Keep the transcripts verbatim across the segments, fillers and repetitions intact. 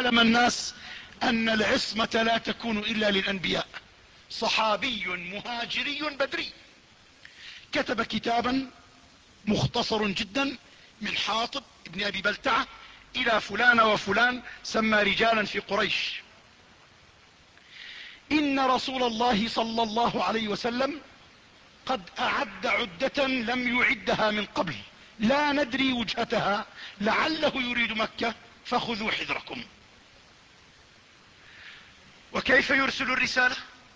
علم الناس ان العصمة لا تكون الا للانبياء. صحابي مهاجري بدري كتب كتابا مختصر جدا من حاطب ابن ابي بلتعة الى فلان وفلان، سمى رجالا في قريش: ان رسول الله صلى الله عليه وسلم قد اعد عدة لم يعدها من قبل، لا ندري وجهتها، لعله يريد مكة فخذوا حذركم. وكيف يرسل الرسالة؟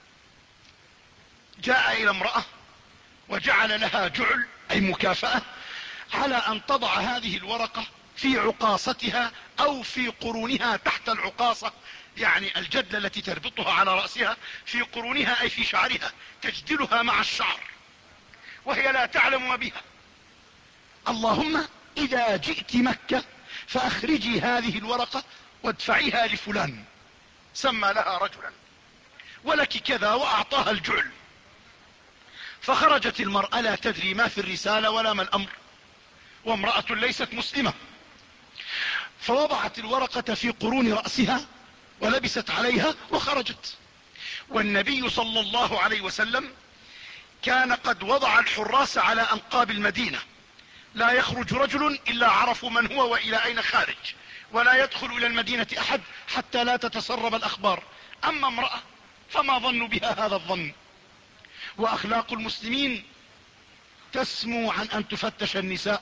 جاء الى امرأة وجعل لها جعل اي مكافأة على ان تضع هذه الورقة في عقاصتها او في قرونها تحت العقاصة، يعني الجدلة التي تربطها على رأسها، في قرونها اي في شعرها، تجدلها مع الشعر وهي لا تعلم ما بها. اللهم اذا جئت مكة فاخرجي هذه الورقة وادفعيها لفلان، سمى لها رجلا، ولك كذا، واعطاها الجعل. فخرجت المرأة لا تدري ما في الرسالة ولا ما الامر، وامرأة ليست مسلمة، فوضعت الورقة في قرون رأسها ولبست عليها وخرجت. والنبي صلى الله عليه وسلم كان قد وضع الحراس على انقاب المدينة، لا يخرج رجل الا عرفوا من هو والى اين خارج، ولا يدخل الى المدينة احد حتى لا تتسرب الاخبار. اما امرأة فما ظن بها هذا الظن. واخلاق المسلمين تسمو عن ان تفتش النساء.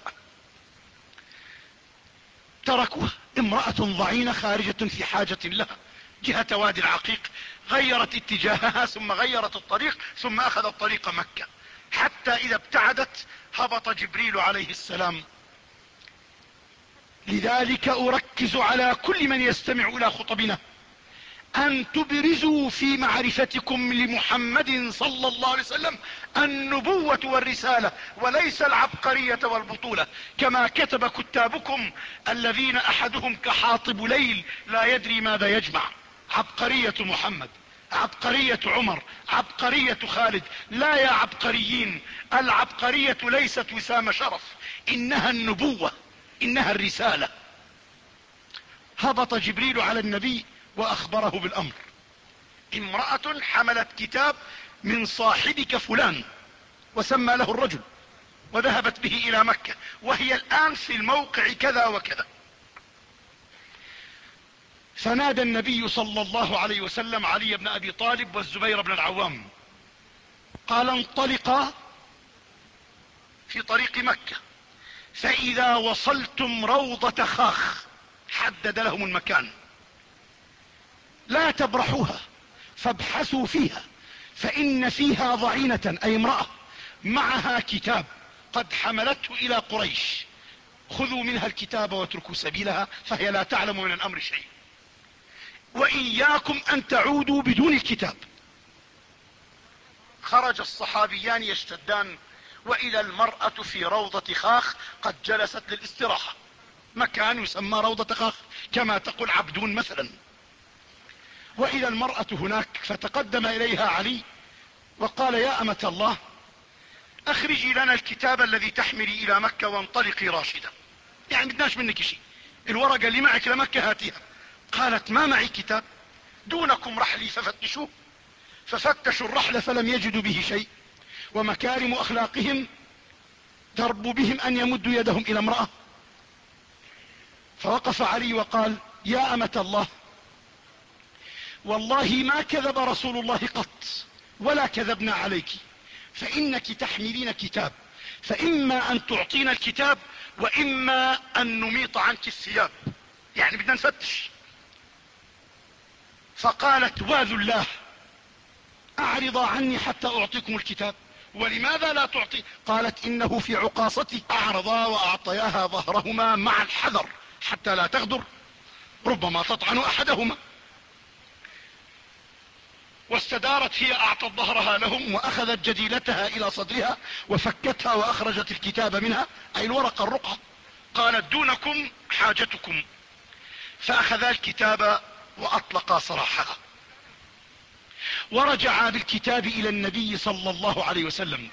تركوها، امرأة ضعينة خارجة في حاجة لها جهة وادي العقيق، غيرت اتجاهها ثم غيرت الطريق ثم اخذت طريق مكة، حتى اذا ابتعدت هبط جبريل عليه السلام. لذلك اركز على كل من يستمع الى خطبنا ان تبرزوا في معرفتكم لمحمد صلى الله عليه وسلم النبوة والرسالة، وليس العبقرية والبطولة كما كتب كتابكم الذين احدهم كحاطب ليل لا يدري ماذا يجمع. عبقرية محمد، عبقرية عمر، عبقرية خالد. لا يا عبقريين، العبقرية ليست وسام شرف، انها النبوة، انها الرسالة. هبط جبريل على النبي واخبره بالامر: امرأة حملت كتاب من صاحبك فلان، وسمى له الرجل، وذهبت به الى مكة، وهي الان في الموقع كذا وكذا. فنادى النبي صلى الله عليه وسلم علي بن ابي طالب والزبير بن العوام، قال: انطلقا في طريق مكة، فاذا وصلتم روضة خاخ، حدد لهم المكان، لا تبرحوها، فابحثوا فيها، فان فيها ضعينة اي امرأة معها كتاب قد حملته الى قريش، خذوا منها الكتاب واتركوا سبيلها، فهي لا تعلم من الامر شيء، واياكم ان تعودوا بدون الكتاب. خرج الصحابيان يشتدان، واذا المرأة في روضة خاخ قد جلست للاستراحة، مكان يسمى روضة خاخ كما تقول عبدون مثلا. واذا المرأة هناك، فتقدم اليها علي وقال: يا امة الله، اخرجي لنا الكتاب الذي تحملي الى مكة وانطلقي راشدة، يعني بدناش منك شيء، الورقة اللي معك لمكة هاتيها. قالت: ما معي كتاب، دونكم رحلي ففتشوه. ففتشوا الرحل فلم يجدوا به شيء، ومكارم اخلاقهم ترب بهم ان يمدوا يدهم الى امرأة. فوقف علي وقال: يا امة الله، والله ما كذب رسول الله قط ولا كذبنا عليك، فانك تحملين كتاب، فاما ان تعطينا الكتاب واما ان نميط عنك الثياب، يعني بدنا نفتش. فقالت: واذو الله، اعرض عني حتى اعطيكم الكتاب. ولماذا لا تعطي؟ قالت: انه في عقاصتي. اعرضا واعطياها ظهرهما مع الحذر حتى لا تغدر، ربما تطعن احدهما. واستدارت هي، اعطت ظهرها لهم، واخذت جديلتها الى صدرها وفكتها واخرجت الكتاب منها، اي الورقة الرقعة. قالت: دونكم حاجتكم. فاخذا الكتاب واطلقا سراحها، ورجعا بالكتاب الى النبي صلى الله عليه وسلم،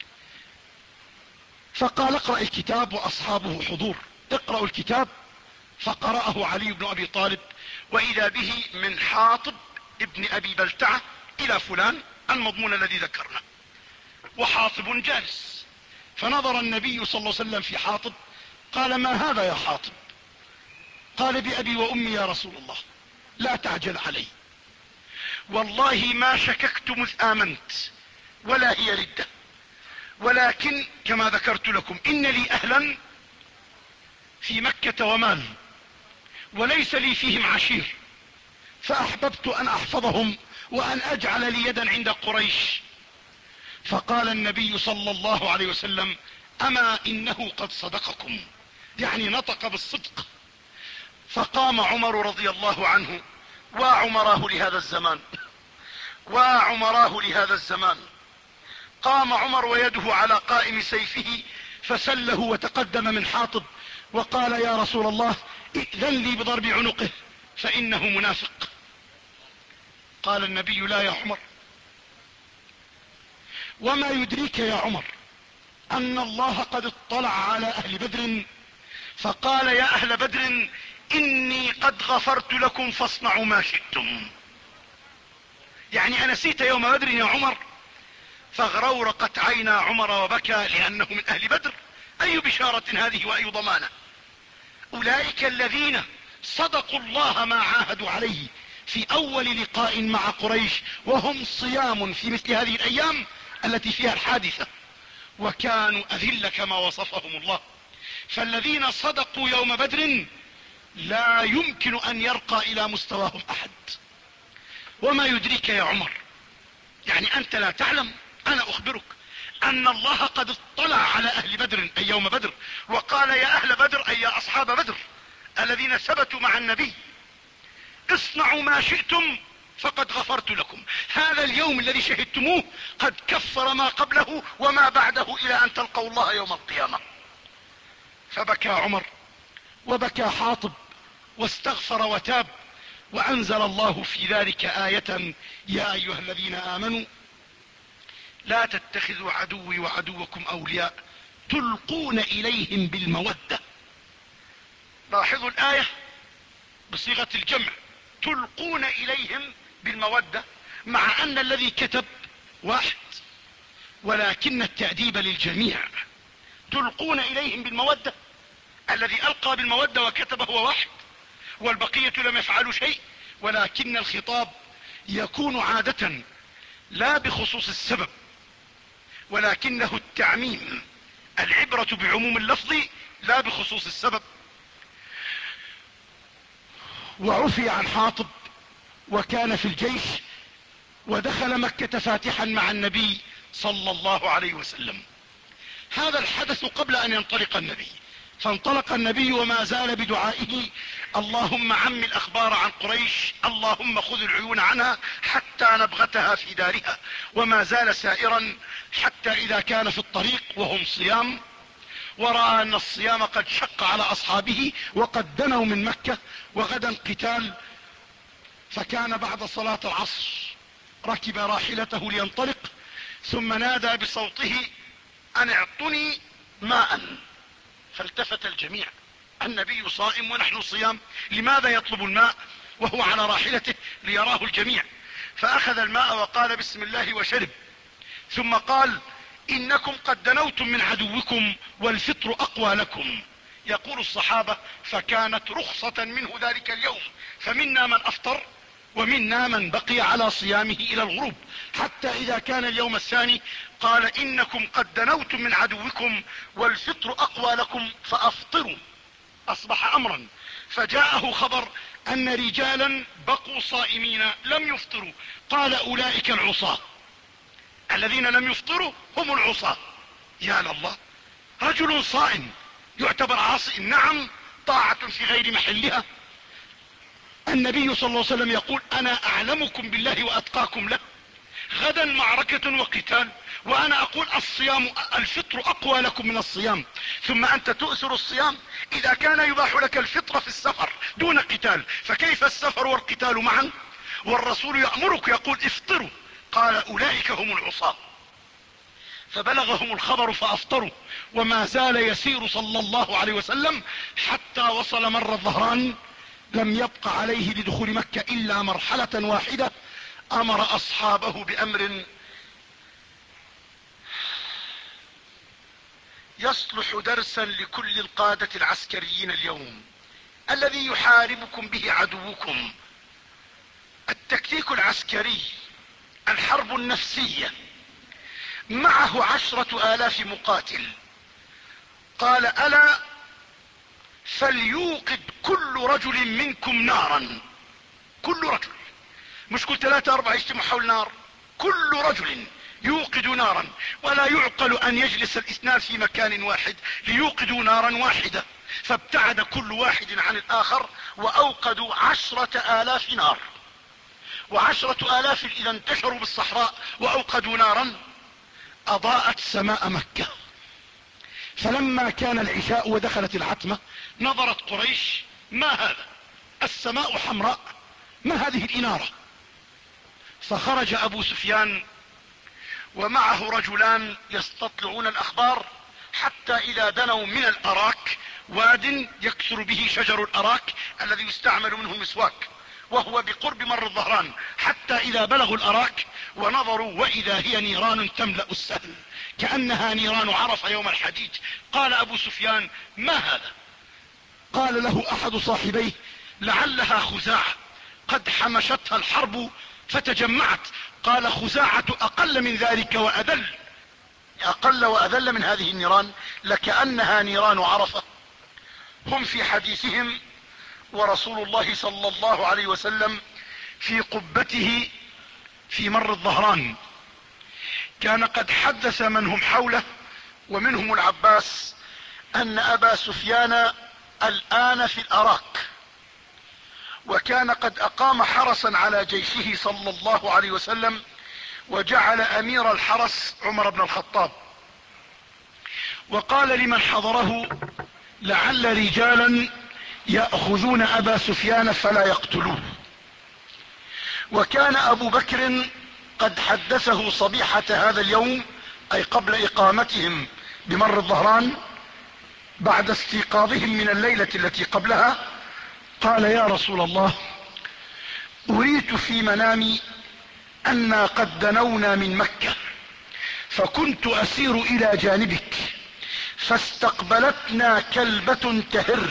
فقال: اقرأ الكتاب، واصحابه حضور، اقرأوا الكتاب. فقرأه علي بن ابي طالب واذا به من حاطب ابن ابي بلتعة الى فلان المضمون الذي ذكرنا، وحاطب جالس. فنظر النبي صلى الله عليه وسلم في حاطب قال: ما هذا يا حاطب؟ قال: بأبي وأمي يا رسول الله لا تعجل علي، والله ما شككت مذ آمنت ولا هي ردة، ولكن كما ذكرت لكم إن لي أهلا في مكة ومال، وليس لي فيهم عشير، فأحببت أن أحفظهم وأن أجعل لي يدا عند قريش. فقال النبي صلى الله عليه وسلم: أما إنه قد صدقكم، يعني نطق بالصدق. فقام عمر رضي الله عنه، وعمراه لهذا الزمان وعمراه لهذا الزمان قام عمر ويده على قائم سيفه فسله وتقدم من حاطب وقال: يا رسول الله ائذن لي بضرب عنقه فإنه منافق. قال النبي: لا يا عمر، وما يدريك يا عمر أن الله قد اطلع على أهل بدر فقال: يا أهل بدر إني قد غفرت لكم فاصنعوا ما شئتم. يعني أنسيت يوم بدر يا عمر؟ فاغرورقت عينا عمر وبكى لأنه من أهل بدر. أي بشارة هذه وأي ضمانة! أولئك الذين صدقوا الله ما عاهدوا عليه في أول لقاء مع قريش، وهم صيام في مثل هذه الأيام التي فيها الحادثة، وكانوا أذل كما وصفهم الله. فالذين صدقوا يوم بدر لا يمكن أن يرقى إلى مستواهم أحد. وما يدريك يا عمر، يعني أنت لا تعلم، أنا أخبرك أن الله قد اطلع على أهل بدر أي يوم بدر وقال: يا أهل بدر أي يا أصحاب بدر الذين ثبتوا مع النبي اصنعوا ما شئتم فقد غفرت لكم. هذا اليوم الذي شهدتموه قد كفر ما قبله وما بعده إلى أن تلقوا الله يوم القيامة. فبكى عمر وبكى حاطب واستغفر وتاب، وأنزل الله في ذلك آية: يا أيها الذين آمنوا لا تتخذوا عدوي وعدوكم أولياء تلقون إليهم بالمودة. لاحظوا الآية بصيغة الجمع: تلقون إليهم بالمودة، مع أن الذي كتب واحد، ولكن التأديب للجميع. تلقون إليهم بالمودة، الذي ألقى بالمودة وكتب هو واحد والبقية لم يفعلوا شيء، ولكن الخطاب يكون عادة لا بخصوص السبب ولكنه التعميم، العبرة بعموم اللفظ لا بخصوص السبب. وعفي عن حاطب وكان في الجيش ودخل مكة فاتحا مع النبي صلى الله عليه وسلم. هذا الحدث قبل أن ينطلق النبي، فانطلق النبي وما زال بدعائه: اللهم عم الأخبار عن قريش، اللهم خذ العيون عنها حتى نبغتها في دارها. وما زال سائرا حتى إذا كان في الطريق وهم صيام، ورأى أن الصيام قد شق على أصحابه وقد دنوا من مكة وغدا قتال، فكان بعد صلاة العصر ركب راحلته لينطلق، ثم نادى بصوته: أن اعطني ماء. فالتفت الجميع، النبي صائم ونحن صيام، لماذا يطلب الماء وهو على راحلته؟ ليراه الجميع. فأخذ الماء وقال بسم الله وشرب، ثم قال: إنكم قد دنوتم من عدوكم والفطر أقوى لكم. يقول الصحابة: فكانت رخصة منه ذلك اليوم، فمنا من أفطر ومنا من بقي على صيامه إلى الغروب، حتى إذا كان اليوم الثاني قال: إنكم قد دنوتم من عدوكم والفطر أقوى لكم فأفطروا. أصبح أمرا. فجاءه خبر أن رجالا بقوا صائمين لم يفطروا، قال: أولئك العصاة، الذين لم يفطروا هم العصاة. يا لله، رجل صائم يعتبر عاصي؟ نعم، طاعة في غير محلها. النبي صلى الله عليه وسلم يقول: أنا أعلمكم بالله وأتقاكم له. غدا معركة وقتال، وأنا أقول الصيام الفطر أقوى لكم من الصيام، ثم أنت تؤثر الصيام. إذا كان يباح لك الفطر في السفر دون قتال، فكيف السفر والقتال معا؟ والرسول يأمرك يقول: افطروا. قال: أولئك هم العصاة. فبلغهم الخبر فأفطروا، وما زال يسير صلى الله عليه وسلم حتى وصل مر الظهران لم يبق عليه لدخول مكة الا مرحلة واحدة، امر اصحابه بامر يصلح درسا لكل القادة العسكريين اليوم الذي يحاربكم به عدوكم. التكتيك العسكري، الحرب النفسية، معه عشرة آلاف مقاتل. قال: ألا فليوقد كل رجل منكم نارا. كل رجل، مش كل ثلاثة أربعة يجتمعوا حول نار، كل رجل يوقد نارا. ولا يعقل أن يجلس الاثنان في مكان واحد ليوقدوا نارا واحدة. فابتعد كل واحد عن الآخر وأوقدوا عشرة آلاف نار. وعشرة آلاف إذا انتشروا بالصحراء وأوقدوا نارا أضاءت سماء مكة. فلما كان العشاء ودخلت العتمة نظرت قريش: ما هذا؟ السماء حمراء، ما هذه الإنارة؟ فخرج أبو سفيان ومعه رجلان يستطلعون الأخبار، حتى إذا دنوا من الأراك، واد يكثر به شجر الأراك الذي يستعمل منه المسواك، وهو بقرب مر الظهران، حتى إذا بلغوا الأراك ونظروا وإذا هي نيران تملأ السهل كأنها نيران عرفة يوم الحديد. قال أبو سفيان: ما هذا؟ قال له أحد صاحبيه: لعلها خزاعة قد حمشتها الحرب فتجمعت. قال: خزاعة أقل من ذلك وأذل، أقل وأذل من هذه النيران، لكأنها نيران عرفة. هم في حديثهم ورسول الله صلى الله عليه وسلم في قبته في مر الظهران. كان قد حدث من هم حوله ومنهم العباس أن أبا سفيان الآن في الأراك، وكان قد أقام حرسا على جيشه صلى الله عليه وسلم، وجعل أمير الحرس عمر بن الخطاب. وقال لمن حضره: لعل رجالا يأخذون أبا سفيان فلا يقتلوه. وكان أبو بكر قد حدثه صبيحة هذا اليوم، أي قبل إقامتهم بمر الظهران، بعد استيقاظهم من الليلة التي قبلها، قال: يا رسول الله، أريت في منامي أنا قد دنونا من مكة، فكنت أسير إلى جانبك، فاستقبلتنا كلبة تهر،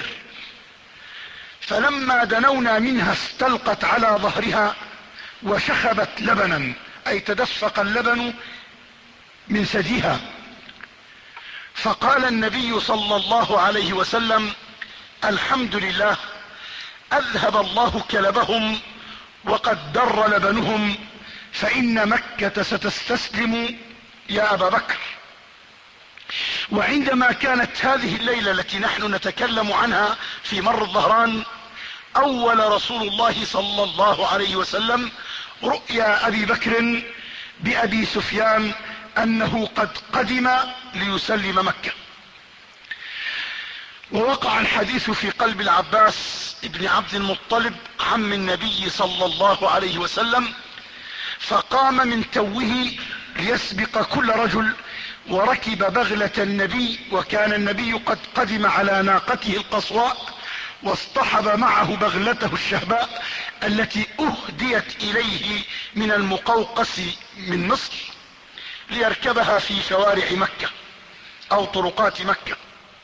فلما دنونا منها استلقت على ظهرها وشخبت لبنا، أي تدفق اللبن من ثديها. فقال النبي صلى الله عليه وسلم: الحمد لله، أذهب الله كلبهم وقد در لبنهم، فإن مكة ستستسلم يا أبا بكر. وعندما كانت هذه الليلة التي نحن نتكلم عنها في مر الظهران، أول رسول الله صلى الله عليه وسلم رؤيا أبي بكر بأبي سفيان أنه قد قدم ليسلم مكة. ووقع الحديث في قلب العباس ابن عبد المطلب عم النبي صلى الله عليه وسلم، فقام من توه ليسبق كل رجل وركب بغلة النبي، وكان النبي قد قدم على ناقته القصواء، واصطحب معه بغلته الشهباء التي اهديت اليه من المقوقس من مصر ليركبها في شوارع مكة او طرقات مكة.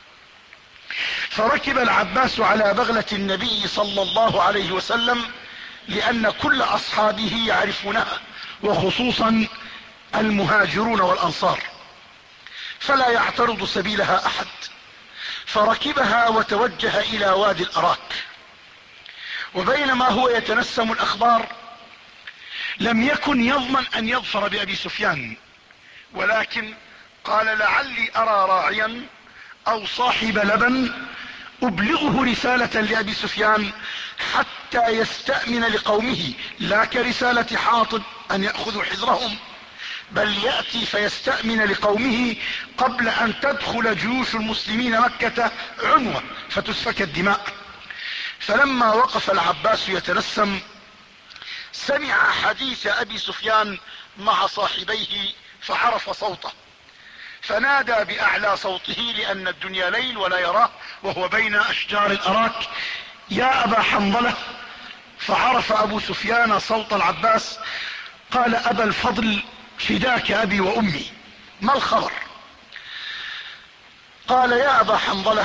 فركب العباس على بغلة النبي صلى الله عليه وسلم، لان كل اصحابه يعرفونها، وخصوصا المهاجرون والانصار، فلا يعترض سبيلها احد. فركبها وتوجه الى وادي الاراك. وبينما هو يتنسم الاخبار لم يكن يضمن ان يظفر بابي سفيان، ولكن قال: لعلي ارى راعيا او صاحب لبن ابلغه رسالة لابي سفيان حتى يستأمن لقومه، لا كرسالة حاطب ان يأخذوا حذرهم، بل يأتي فيستأمن لقومه قبل ان تدخل جيوش المسلمين مكة عنوة فتسفك الدماء. فلما وقف العباس يتنسم سمع حديث ابي سفيان مع صاحبيه فعرف صوته، فنادى باعلى صوته لان الدنيا ليل ولا يراه، وهو بين اشجار الاراك يا ابا حنظلة. فعرف ابو سفيان صوت العباس، قال ابا الفضل فداك ابي وامي، ما الخبر؟ قال يا ابا حنظلة،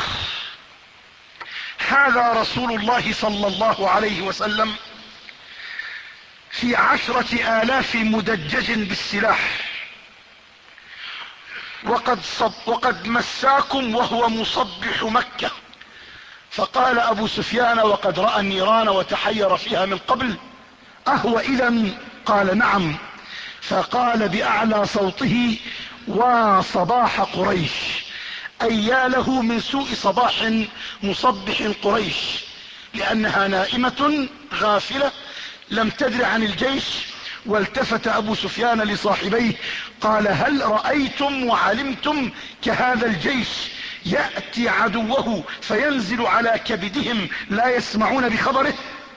هذا رسول الله صلى الله عليه وسلم في عشرة آلاف مدجج بالسلاح، وقد, صب وقد مساكم وهو مصبح مكة. فقال ابو سفيان وقد رأى النيران وتحير فيها من قبل: اهو اذا؟ قال نعم. فقال باعلى صوته: وصباح قريش، اي يا له من سوء صباح مصبح قريش، لانها نائمة غافلة لم تدر عن الجيش. والتفت ابو سفيان لصاحبيه قال: هل رأيتم وعلمتم كهذا الجيش يأتي عدوه فينزل على كبدهم لا يسمعون بخبره؟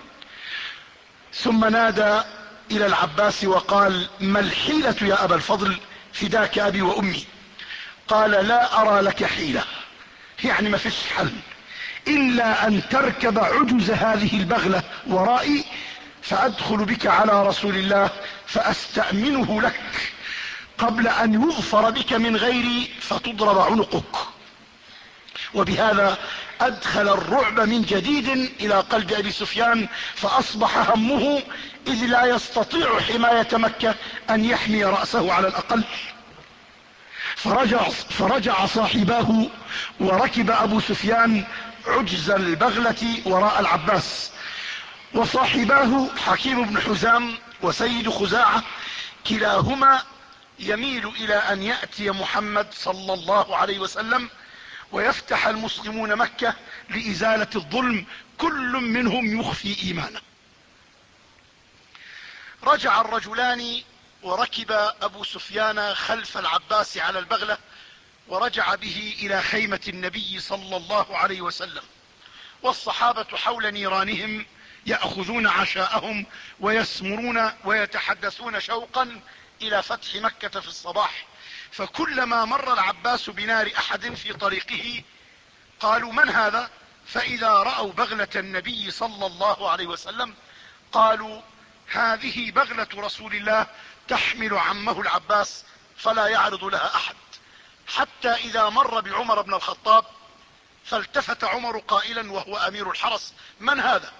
ثم نادى الى العباس وقال: ما الحيلة يا ابا الفضل؟ فداك ابي وامي. قال: لا ارى لك حيلة، يعني ما فيش حل الا ان تركب عجز هذه البغلة ورائي، فادخل بك على رسول الله فاستأمنه لك قبل ان يظفر بك من غيري فتضرب عنقك. وبهذا ادخل الرعب من جديد الى قلب ابي سفيان، فاصبح همه اذ لا يستطيع حماية مكة ان يحمي رأسه على الاقل. فرجع, فرجع صاحباه وركب ابو سفيان عجز البغلة وراء العباس. وصاحباه حكيم بن حزام وسيد خزاعة كلاهما يميل الى ان يأتي محمد صلى الله عليه وسلم ويفتح المسلمون مكة لازالة الظلم، كل منهم يخفي ايمانه. رجع الرجلان وركب ابو سفيان خلف العباس على البغلة، ورجع به الى خيمة النبي صلى الله عليه وسلم، والصحابة حول نيرانهم يأخذون عشاءهم ويسمرون ويتحدثون شوقا الى فتح مكة في الصباح. فكلما مر العباس بنار احد في طريقه قالوا: من هذا؟ فاذا رأوا بغلة النبي صلى الله عليه وسلم قالوا: هذه بغلة رسول الله تحمل عمه العباس فلا يعرض لها احد. حتى اذا مر بعمر بن الخطاب فالتفت عمر قائلا وهو امير الحرس: من هذا؟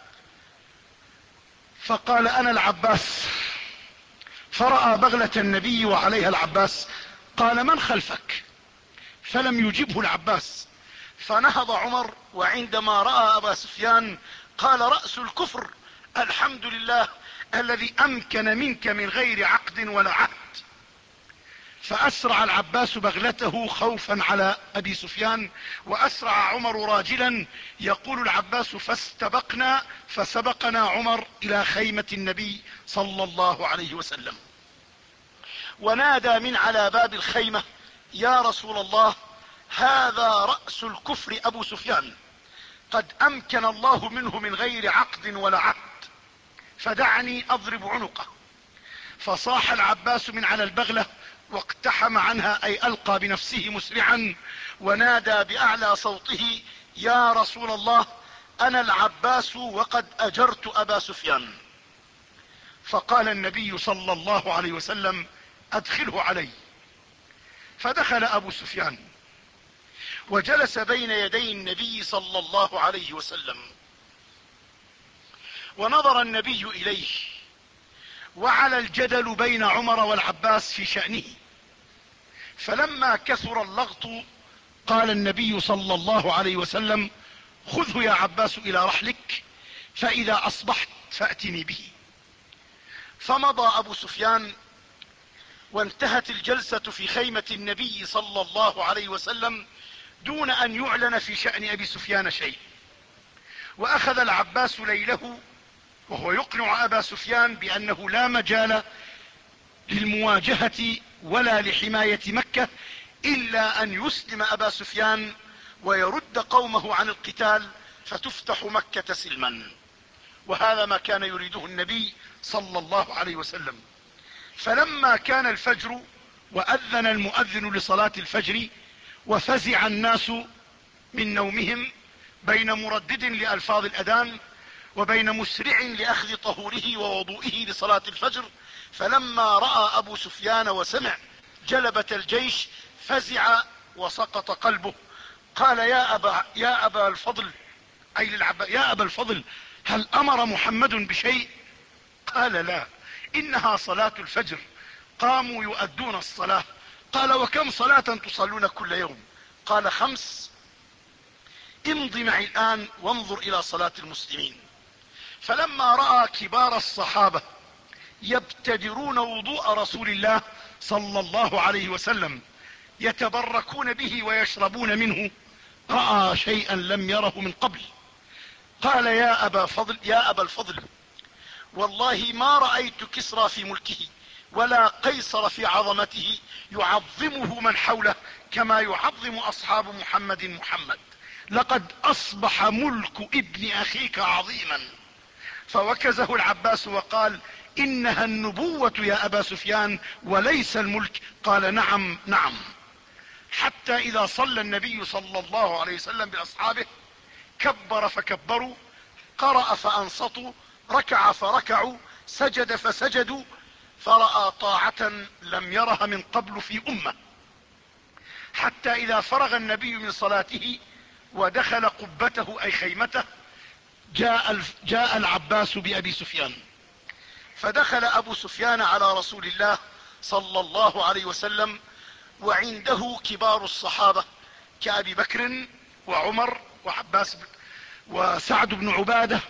فقال: انا العباس. فرأى بغلة النبي وعليها العباس، قال: من خلفك؟ فلم يجبه العباس. فنهض عمر، وعندما رأى ابا سفيان قال: رأس الكفر، الحمد لله الذي امكن منك من غير عقد ولا عهد. فاسرع العباس بغلته خوفا على ابي سفيان، واسرع عمر راجلا. يقول العباس: فاستبقنا فسبقنا عمر الى خيمة النبي صلى الله عليه وسلم، ونادى من على باب الخيمة: يا رسول الله، هذا رأس الكفر ابو سفيان، قد امكن الله منه من غير عقد ولا عهد، فدعني اضرب عنقه. فصاح العباس من على البغلة واقتحم عنها، اي القى بنفسه مسرعا، ونادى باعلى صوته: يا رسول الله، انا العباس وقد اجرت ابا سفيان. فقال النبي صلى الله عليه وسلم: ادخله علي. فدخل ابو سفيان وجلس بين يدي النبي صلى الله عليه وسلم، ونظر النبي اليه، وعلى الجدل بين عمر والعباس في شأنه. فلما كثر اللغط قال النبي صلى الله عليه وسلم: خذه يا عباس الى رحلك، فاذا اصبحت فاتني به. فمضى ابو سفيان، وانتهت الجلسة في خيمة النبي صلى الله عليه وسلم دون ان يعلن في شأن ابي سفيان شيء. واخذ العباس ليله وهو يقنع ابا سفيان بانه لا مجال للمواجهة ولا لحماية مكة الا ان يسلم ابا سفيان ويرد قومه عن القتال، فتفتح مكة سلما. وهذا ما كان يريده النبي صلى الله عليه وسلم. فلما كان الفجر واذن المؤذن لصلاة الفجر وفزع الناس من نومهم، بين مردد لألفاظ الأذان وبين مسرع لأخذ طهوره ووضوئه لصلاة الفجر. فلما رأى أبو سفيان وسمع جلبة الجيش فزع وسقط قلبه. قال يا أبا, يا أبا الفضل، أي للعب يا أبا الفضل، هل أمر محمد بشيء؟ قال لا، إنها صلاة الفجر، قاموا يؤدون الصلاة. قال وكم صلاة تصلون كل يوم؟ قال خمس. امض معي الآن وانظر إلى صلاة المسلمين. فلما رأى كبار الصحابة يبتدرون وضوء رسول الله صلى الله عليه وسلم يتبركون به ويشربون منه، رأى شيئا لم يره من قبل. قال يا أبا فضل يا أبا الفضل، والله ما رأيت كسرى في ملكه ولا قيصر في عظمته يعظمه من حوله كما يعظم أصحاب محمد محمد. لقد أصبح ملك ابن أخيك عظيما. فوكزه العباس وقال إنها النبوة يا أبا سفيان وليس الملك. قال نعم نعم. حتى إذا صلى النبي صلى الله عليه وسلم بأصحابه كبر فكبروا، قرأ فأنصتوا، ركع فركعوا، سجد فسجدوا، فرأى طاعة لم يرها من قبل في أمة. حتى إذا فرغ النبي من صلاته ودخل قبته أي خيمته جاء, جاء العباس بأبي سفيان. فدخل أبو سفيان على رسول الله صلى الله عليه وسلم وعنده كبار الصحابة كأبي بكر وعمر وعباس وسعد بن عبادة.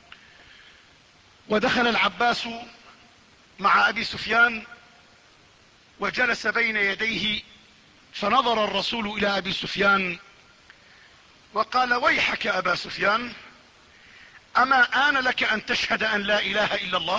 ودخل العباس مع أبي سفيان وجلس بين يديه، فنظر الرسول إلى أبي سفيان وقال ويحك أبا سفيان، أما آن لك أن تشهد أن لا إله إلا الله؟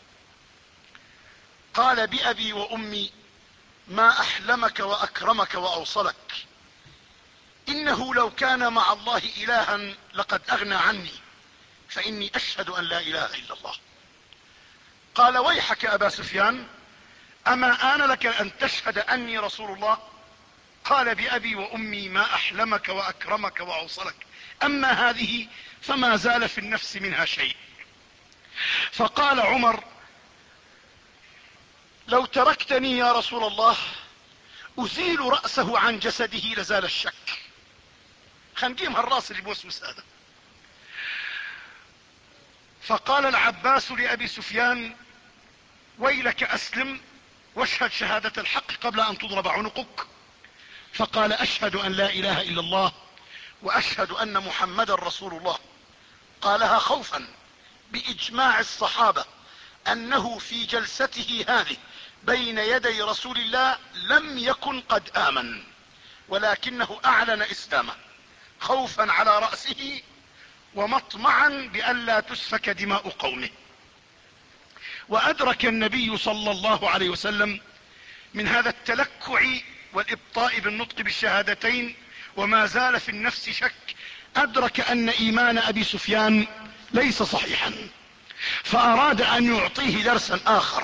قال بأبي وأمي ما أحلمك وأكرمك وأوصلك، إنه لو كان مع الله إلها لقد أغنى عني، فإني أشهد أن لا إله إلا الله. قال ويحك أبا سفيان، أما آن لك أن تشهد أني رسول الله؟ قال بأبي وأمي ما أحلمك وأكرمك وأوصلك، أما هذه فما زال في النفس منها شيء. فقال عمر لو تركتني يا رسول الله أزيل رأسه عن جسده لزال الشك. خنقيم هالراس اللي بوسوس هذا. فقال العباس لأبي سفيان ويلك أسلم واشهد شهادة الحق قبل أن تضرب عنقك. فقال أشهد أن لا إله إلا الله وأشهد أن محمدا رسول الله. قالها خوفا بإجماع الصحابة أنه في جلسته هذه بين يدي رسول الله لم يكن قد آمن، ولكنه أعلن إسلامه خوفا على رأسه ومطمعا بألا تسفك دماء قومه. وأدرك النبي صلى الله عليه وسلم من هذا التلكع والإبطاء بالنطق بالشهادتين وما زال في النفس شك، أدرك أن إيمان أبي سفيان ليس صحيحا، فأراد أن يعطيه درسا آخر.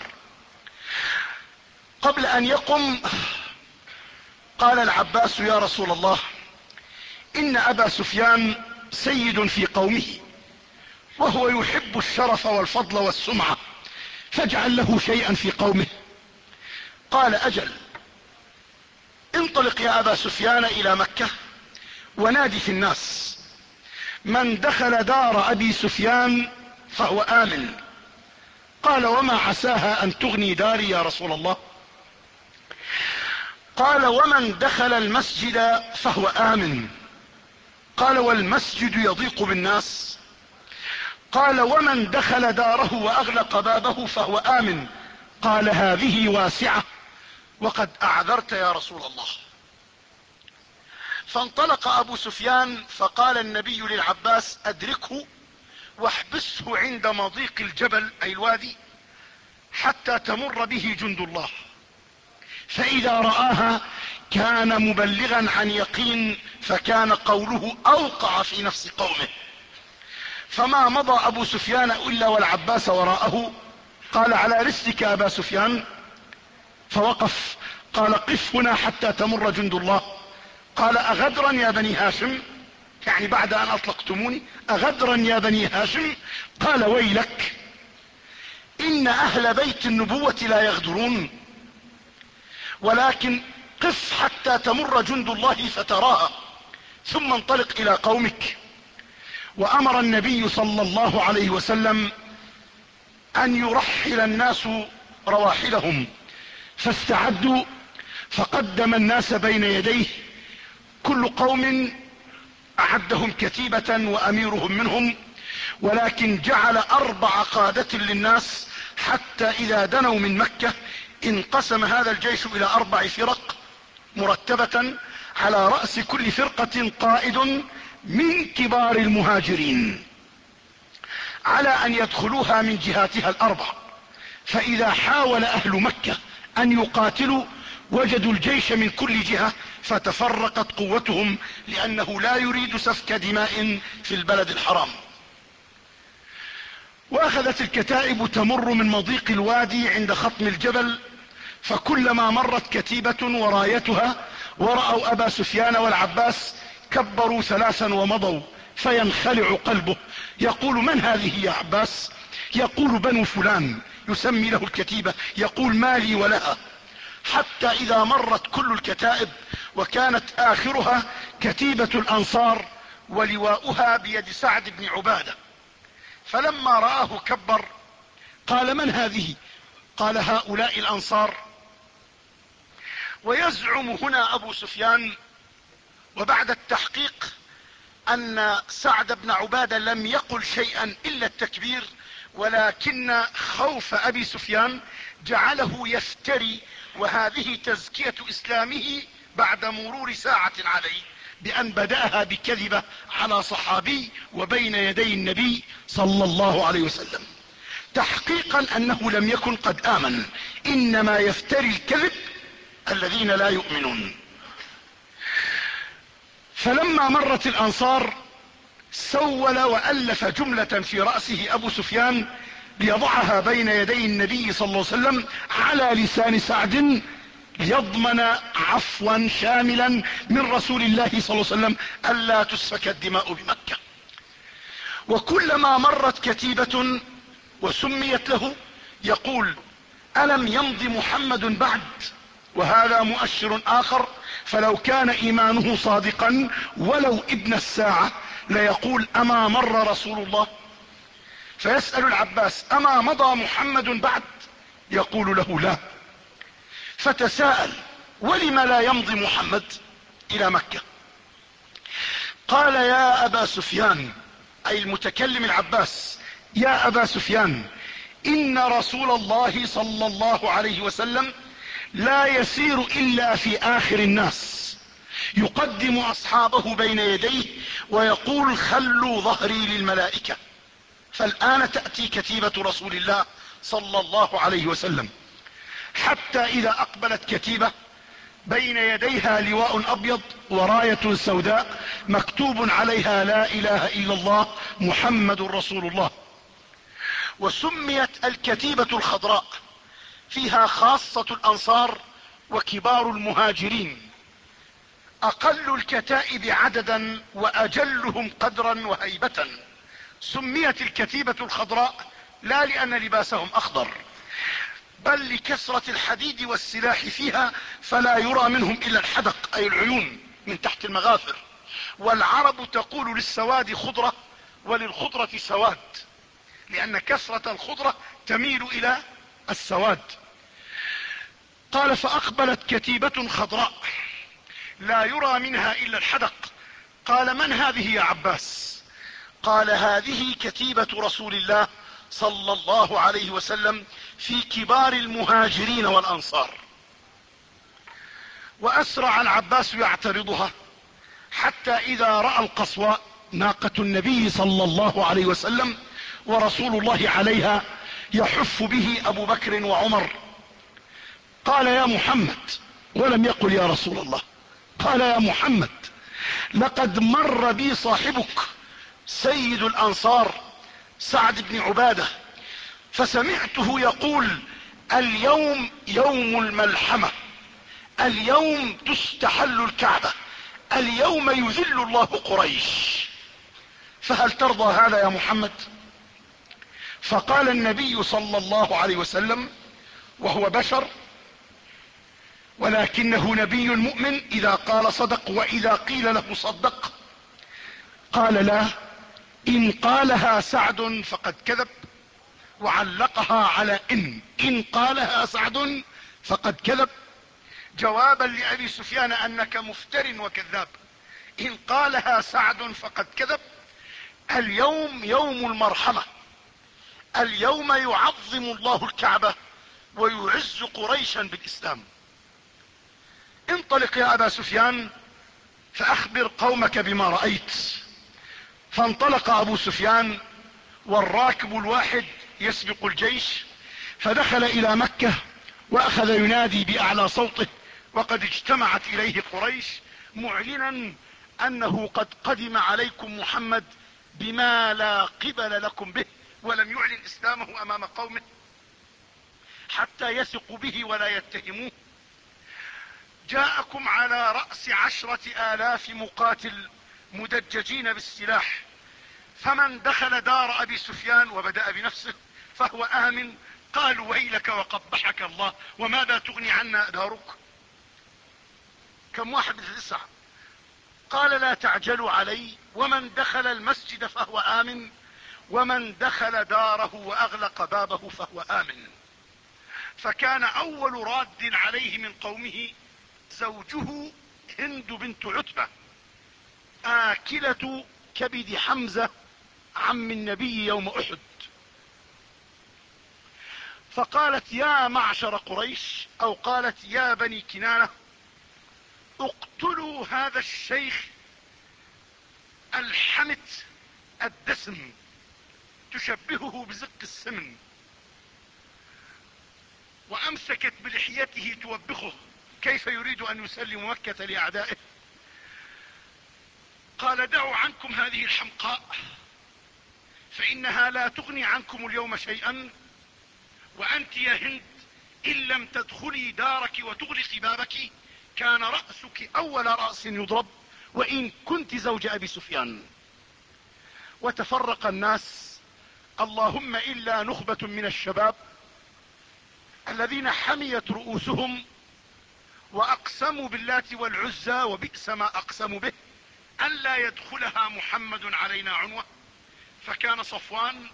قبل أن يقم قال العباس يا رسول الله إن أبا سفيان سيد في قومه وهو يحب الشرف والفضل والسمعة، فاجعل له شيئا في قومه. قال أجل، انطلق يا أبا سفيان إلى مكة ونادي في الناس من دخل دار أبي سفيان فهو آمن. قال وما عساها أن تغني داري يا رسول الله؟ قال ومن دخل المسجد فهو آمن. قال والمسجد يضيق بالناس؟ قال ومن دخل داره وأغلق بابه فهو آمن. قال هذه واسعة وقد أعذرت يا رسول الله. فانطلق أبو سفيان فقال النبي للعباس أدركه واحبسه عند مضيق الجبل أي الوادي حتى تمر به جند الله، فإذا رآها كان مبلغا عن يقين، فكان قوله أوقع في نفس قومه. فما مضى أبو سفيان إلا والعباس وراءه. قال على رسلك أبا سفيان، فوقف. قال قف هنا حتى تمر جند الله. قال أغدرا يا بني هاشم؟ يعني بعد ان اطلقتموني اغدرا يا بني هاشم؟ قال ويلك، ان اهل بيت النبوة لا يغدرون، ولكن قف حتى تمر جند الله فتراها، ثم انطلق الى قومك. وامر النبي صلى الله عليه وسلم ان يرحل الناس رواحلهم، فاستعدوا، فقدم الناس بين يديه، كل قوم اعدهم كتيبة واميرهم منهم، ولكن جعل اربع قادة للناس، حتى اذا دنوا من مكة انقسم هذا الجيش الى اربع فرق مرتبة، على رأس كل فرقة قائد من كبار المهاجرين، على ان يدخلوها من جهاتها الاربع. فاذا حاول اهل مكة ان يقاتلوا وجدوا الجيش من كل جهة، فتفرقت قوتهم، لانه لا يريد سفك دماء في البلد الحرام. واخذت الكتائب تمر من مضيق الوادي عند خطم الجبل، فكلما مرت كتيبة ورايتها ورأوا ابا سفيان والعباس كبروا ثلاثا ومضوا، فينخلع قلبه، يقول من هذه يا عباس؟ يقول بنو فلان، يسمي له الكتيبة، يقول ما لي ولها. حتى اذا مرت كل الكتائب وكانت اخرها كتيبة الانصار ولواؤها بيد سعد بن عبادة، فلما رآه كبر قال من هذه؟ قال هؤلاء الانصار. ويزعم هنا ابو سفيان وبعد التحقيق ان سعد بن عبادة لم يقل شيئا الا التكبير، ولكن خوف ابي سفيان جعله يفتري، وهذه تزكية اسلامه بعد مرور ساعة عليه، بان بدأها بكذبة على صحابي وبين يدي النبي صلى الله عليه وسلم، تحقيقا انه لم يكن قد امن، انما يفتري الكذب الذين لا يؤمنون. فلما مرت الانصار سول والف جملة في رأسه ابو سفيان ليضعها بين يدي النبي صلى الله عليه وسلم على لسان سعد، ليضمن عفوا شاملا من رسول الله صلى الله عليه وسلم الا تسفك الدماء بمكة. وكلما مرت كتيبة وسميت له يقول الم يمض محمد بعد؟ وهذا مؤشر اخر، فلو كان ايمانه صادقا ولو ابن الساعة ليقول اما مر رسول الله؟ فيسأل العباس اما مضى محمد بعد؟ يقول له لا. فتساءل ولم لا يمضي محمد الى مكة؟ قال يا ابا سفيان، اي المتكلم العباس، يا ابا سفيان، ان رسول الله صلى الله عليه وسلم لا يسير الا في اخر الناس، يقدم اصحابه بين يديه ويقول خلوا ظهري للملائكة. فالان تأتي كتيبة رسول الله صلى الله عليه وسلم، حتى اذا اقبلت كتيبة بين يديها لواء ابيض وراية سوداء مكتوب عليها لا اله الا الله محمد رسول الله. وسميت الكتيبة الخضراء، فيها خاصة الانصار وكبار المهاجرين، اقل الكتائب عددا واجلهم قدرا وهيبة. سميت الكتيبة الخضراء لا لان لباسهم اخضر، بل لكثرة الحديد والسلاح فيها، فلا يرى منهم الا الحدق اي العيون من تحت المغافر. والعرب تقول للسواد خضرة وللخضرة سواد، لان كثرة الخضرة تميل الى السواد. قال فاقبلت كتيبة خضراء لا يرى منها الا الحدق. قال من هذه يا عباس؟ قال هذه كتيبة رسول الله صلى الله عليه وسلم في كبار المهاجرين والانصار. واسرع العباس يعترضها، حتى اذا رأى القصواء ناقة النبي صلى الله عليه وسلم ورسول الله عليها يحف به ابو بكر وعمر، قال يا محمد، ولم يقل يا رسول الله، قال يا محمد لقد مر بي صاحبك سيد الانصار سعد بن عبادة، فسمعته يقول اليوم يوم الملحمة، اليوم تستحل الكعبة، اليوم يذل الله قريش. فهل ترضى هذا يا محمد؟ فقال النبي صلى الله عليه وسلم وهو بشر ولكنه نبي مؤمن، اذا قال صدق واذا قيل له صدق. قال لا، ان قالها سعد فقد كذب، وعلقها على ان ان قالها سعد فقد كذب، جوابا لأبي سفيان انك مفتر وكذاب. ان قالها سعد فقد كذب. اليوم يوم المرحمة، اليوم يعظم الله الكعبة ويعز قريشا بالاسلام. انطلق يا ابا سفيان فاخبر قومك بما رأيت. فانطلق ابو سفيان والراكب الواحد يسبق الجيش، فدخل الى مكة واخذ ينادي باعلى صوته وقد اجتمعت اليه قريش، معلنا انه قد قدم عليكم محمد بما لا قبل لكم به، ولم يعلن اسلامه امام قومه حتى يثقوا به ولا يتهموه. جاءكم على رأس عشرة آلاف مقاتل مدججين بالسلاح، فمن دخل دار ابي سفيان وبدأ بنفسه فهو آمن. قالوا ويلك وقبحك الله، وماذا تغني عنا دارك؟ كم واحد بتسع؟ قال لا تعجلوا علي، ومن دخل المسجد فهو آمن، ومن دخل داره واغلق بابه فهو آمن. فكان اول راد عليه من قومه زوجه هند بنت عتبة، آكلة كبد حمزة عم النبي يوم احد. فقالت يا معشر قريش، او قالت يا بني كنانة، اقتلوا هذا الشيخ الحمت الدسم، تشبهه بزق السمن. وامسكت بلحيته توبخه كيف يريد ان يسلم مكة لاعدائه. قال دعوا عنكم هذه الحمقاء فانها لا تغني عنكم اليوم شيئا، وانت يا هند ان لم تدخلي دارك وتغلقي بابك كان رأسك اول رأس يضرب، وان كنت زوج ابي سفيان. وتفرق الناس، اللهم الا نخبة من الشباب الذين حميت رؤوسهم واقسموا باللات والعزى، وبئس ما اقسموا به، ان لا يدخلها محمد علينا عنوة. فكان صفوان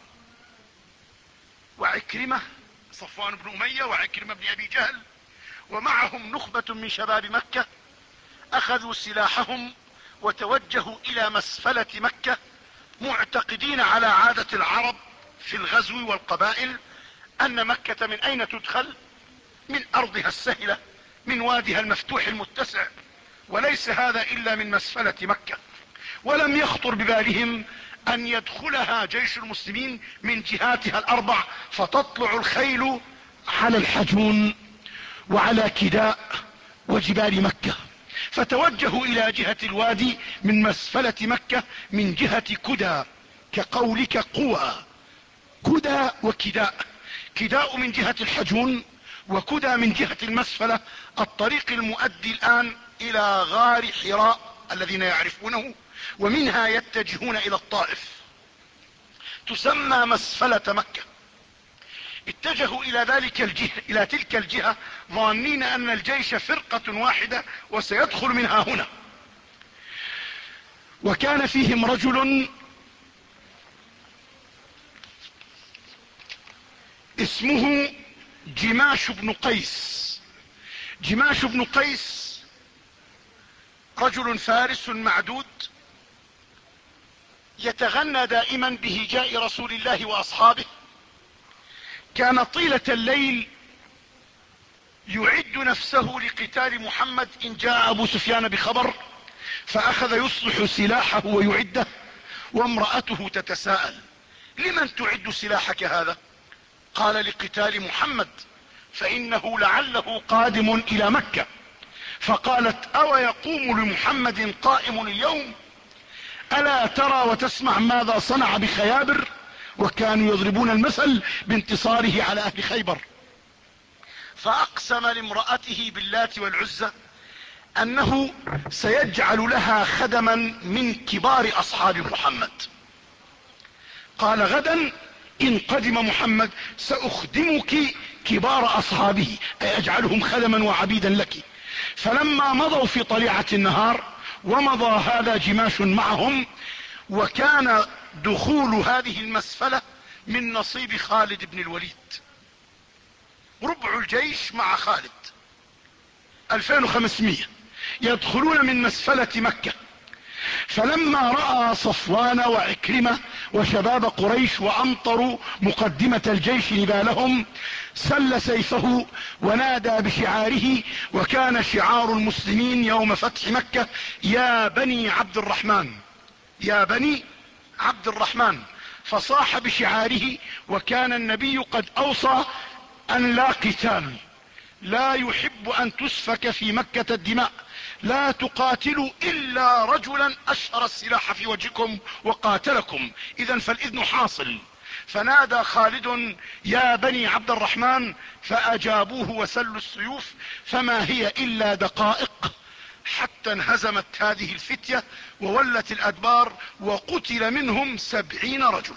وعكرمة، صفوان بن امية وعكرمة بن ابي جهل، ومعهم نخبة من شباب مكة، اخذوا سلاحهم وتوجهوا الى مسفلة مكة، معتقدين على عادة العرب في الغزو والقبائل ان مكة من اين تدخل؟ من ارضها السهلة، من وادها المفتوح المتسع، وليس هذا الا من مسفلة مكة. ولم يخطر ببالهم ان يدخلها جيش المسلمين من جهاتها الاربع، فتطلع الخيل على الحجون وعلى كداء وجبال مكة. فتوجهوا الى جهة الوادي من مسفلة مكة من جهة كدى، كقولك قوى، كدى وكداء. كداء من جهة الحجون وكدى من جهة المسفلة، الطريق المؤدي الان الى غار حراء الذين يعرفونه، ومنها يتجهون الى الطائف، تسمى مسفلة مكة. اتجهوا الى ذلك الجهة الى تلك الجهة ظانين ان الجيش فرقة واحدة وسيدخل منها هنا. وكان فيهم رجل اسمه جماش بن قيس. جماش بن قيس رجل فارس معدود، يتغنى دائما بهجاء رسول الله واصحابه. كان طيلة الليل يعد نفسه لقتال محمد ان جاء ابو سفيان بخبر، فاخذ يصلح سلاحه ويعده. وامرأته تتساءل لمن تعد سلاحك هذا؟ قال لقتال محمد، فانه لعله قادم الى مكة. فقالت او يقوم لمحمد قائم اليوم؟ الا ترى وتسمع ماذا صنع بخيابر؟ وكانوا يضربون المثل بانتصاره على اهل خيبر. فاقسم لامرأته باللات والعزى انه سيجعل لها خدما من كبار اصحاب محمد. قال غدا إن قدم محمد سأخدمك كبار أصحابه، أي أجعلهم خدما وعبيدا لك. فلما مضوا في طليعة النهار ومضى هذا جماش معهم، وكان دخول هذه المسفلة من نصيب خالد بن الوليد، ربع الجيش مع خالد ألفين وخمسمائة يدخلون من مسفلة مكة. فلما رأى صفوان وعكرمة وشباب قريش وأمطروا مقدمة الجيش نبالهم، سل سيفه ونادى بشعاره، وكان شعار المسلمين يوم فتح مكة يا بني عبد الرحمن، يا بني عبد الرحمن، فصاح بشعاره. وكان النبي قد أوصى أن لا قتال، لا يحب أن تسفك في مكة الدماء، لا تقاتلوا إلا رجلا أشهر السلاح في وجهكم وقاتلكم، إذا فالإذن حاصل. فنادى خالد يا بني عبد الرحمن، فأجابوه وسلوا السيوف، فما هي إلا دقائق حتى انهزمت هذه الفتية وولت الأدبار، وقتل منهم سبعين رجل.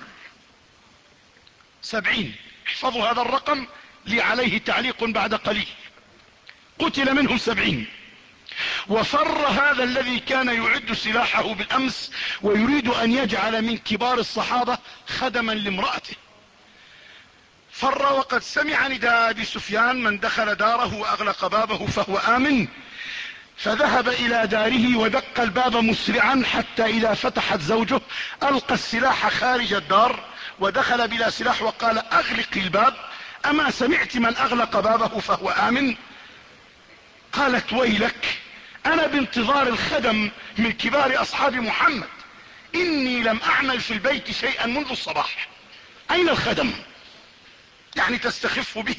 سبعين، احفظوا هذا الرقم لي عليه تعليق بعد قليل. قتل منهم سبعين. وفر هذا الذي كان يعد سلاحه بالأمس ويريد أن يجعل من كبار الصحابة خدما لامرأته، فر وقد سمع نداء أبي سفيان من دخل داره وأغلق بابه فهو آمن، فذهب إلى داره ودق الباب مسرعا، حتى إذا فتحت زوجه ألقى السلاح خارج الدار ودخل بلا سلاح وقال أغلق الباب، أما سمعت من أغلق بابه فهو آمن؟ قالت ويلك، أنا بانتظار الخدم من كبار أصحاب محمد، إني لم أعمل في البيت شيئا منذ الصباح، أين الخدم؟ يعني تستخف به.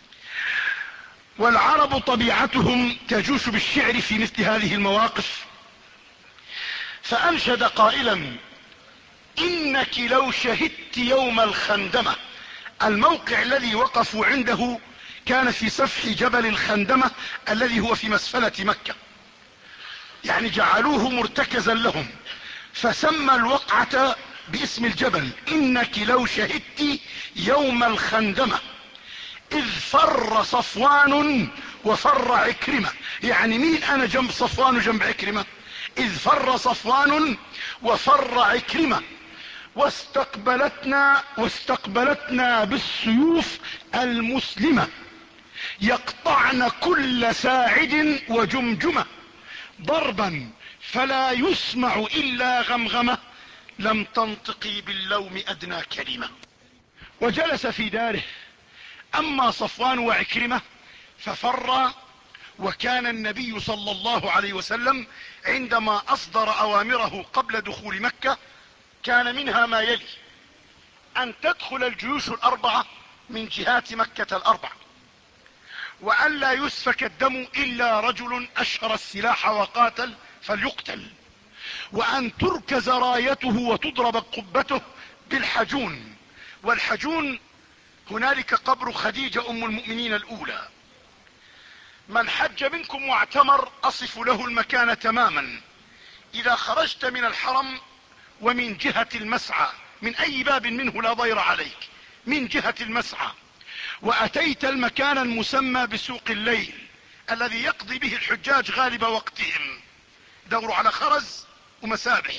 والعرب طبيعتهم تجوش بالشعر في مثل هذه المواقف، فأنشد قائلا إنك لو شهدت يوم الخندمة، الموقع الذي وقفوا عنده كان في سفح جبل الخندمة الذي هو في مسفلة مكة، يعني جعلوه مرتكزا لهم، فسمى الوقعة باسم الجبل. إنك لو شهدت يوم الخندمة إذ فر صفوان وفر عكرمة، يعني مين أنا جنب صفوان وجنب عكرمة؟ إذ فر صفوان وفر عكرمة واستقبلتنا واستقبلتنا بالسيوف المسلمة يقطعن كل ساعد وجمجمة ضربا فلا يسمع إلا غمغمة، لم تنطقي باللوم أدنى كلمة. وجلس في داره. أما صفوان وعكرمة ففر، وكان النبي صلى الله عليه وسلم عندما أصدر أوامره قبل دخول مكة كان منها ما يلي: أن تدخل الجيوش الأربعة من جهات مكة الأربع، وأن لا يسفك الدم إلا رجل أشهر السلاح وقاتل فليقتل، وأن تركز رايته وتضرب قبته بالحجون. والحجون هنالك قبر خديجة أم المؤمنين الأولى. من حج منكم واعتمر أصف له المكان تماما. إذا خرجت من الحرم ومن جهة المسعى، من أي باب منه لا ضير عليك، من جهة المسعى، وأتيت المكان المسمى بسوق الليل الذي يقضي به الحجاج غالب وقتهم، دوروا على خرز ومسابح.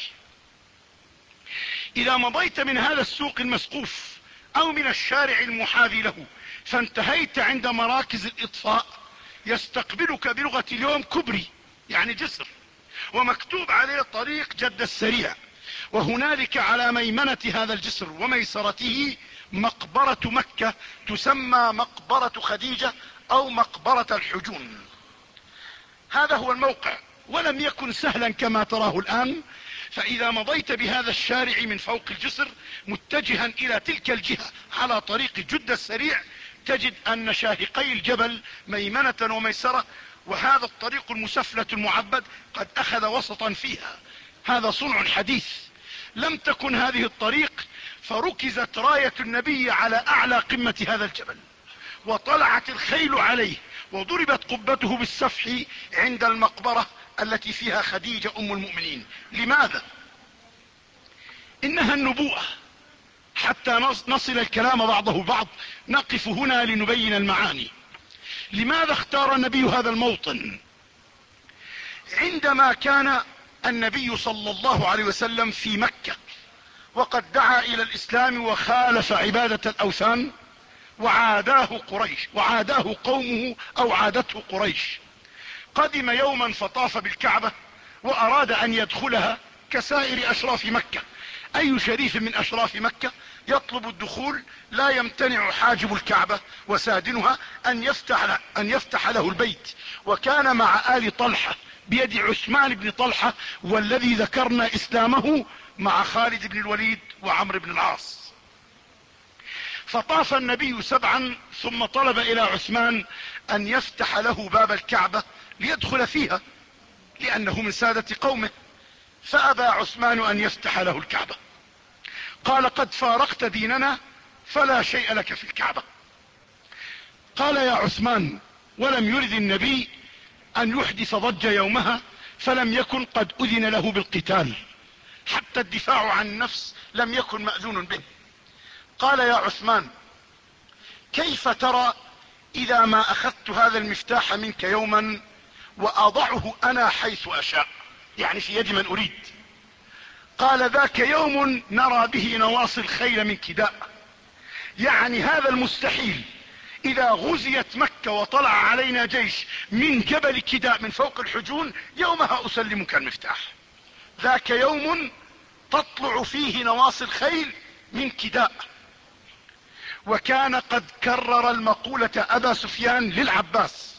إذا مضيت من هذا السوق المسقوف أو من الشارع المحاذي له فانتهيت عند مراكز الإطفاء، يستقبلك بلغة اليوم كبري، يعني جسر، ومكتوب عليه طريق جدة السريع، وهنالك على ميمنة هذا الجسر وميسرته مقبرة مكة تسمى مقبرة خديجة أو مقبرة الحجون. هذا هو الموقع، ولم يكن سهلا كما تراه الآن. فإذا مضيت بهذا الشارع من فوق الجسر متجها إلى تلك الجهة على طريق جدة السريع، تجد أن شاهقي الجبل ميمنة وميسرة، وهذا الطريق المسفلة المعبد قد أخذ وسطا فيها. هذا صنع حديث، لم تكن هذه الطريق، فركزت راية النبي على أعلى قمة هذا الجبل، وطلعت الخيل عليه، وضربت قبته بالسفح عند المقبرة التي فيها خديجة أم المؤمنين. لماذا؟ إنها النبوءة. حتى نصل الكلام بعضه بعض نقف هنا لنبين المعاني. لماذا اختار النبي هذا الموطن؟ عندما كان النبي صلى الله عليه وسلم في مكة وقد دعا الى الاسلام وخالف عبادة الاوثان وعاداه قريش وعاداه قومه او عادته قريش، قدم يوما فطاف بالكعبة واراد ان يدخلها كسائر اشراف مكة. اي شريف من اشراف مكة يطلب الدخول لا يمتنع حاجب الكعبة وسادنها ان يفتح, أن يفتح له البيت. وكان مع آل طلحة بيد عثمان بن طلحة والذي ذكرنا اسلامه مع خالد بن الوليد وعمرو بن العاص. فطاف النبي سبعا ثم طلب الى عثمان ان يفتح له باب الكعبة ليدخل فيها لانه من سادة قومه، فابى عثمان ان يفتح له الكعبة. قال قد فارقت ديننا فلا شيء لك في الكعبة. قال يا عثمان ولم يرد النبي ان يحدث ضجة يومها فلم يكن قد اذن له بالقتال، حتى الدفاع عن النفس لم يكن مأذون به. قال يا عثمان كيف ترى اذا ما اخذت هذا المفتاح منك يوما واضعه انا حيث اشاء، يعني في يد من اريد؟ قال ذاك يوم نرى به نواصي الخيل من كداء، يعني هذا المستحيل اذا غزيت مكة وطلع علينا جيش من جبل كداء من فوق الحجون يومها اسلمك المفتاح. ذاك يوم تطلع فيه نواصي الخيل من كداء. وكان قد كرر المقولة ابا سفيان للعباس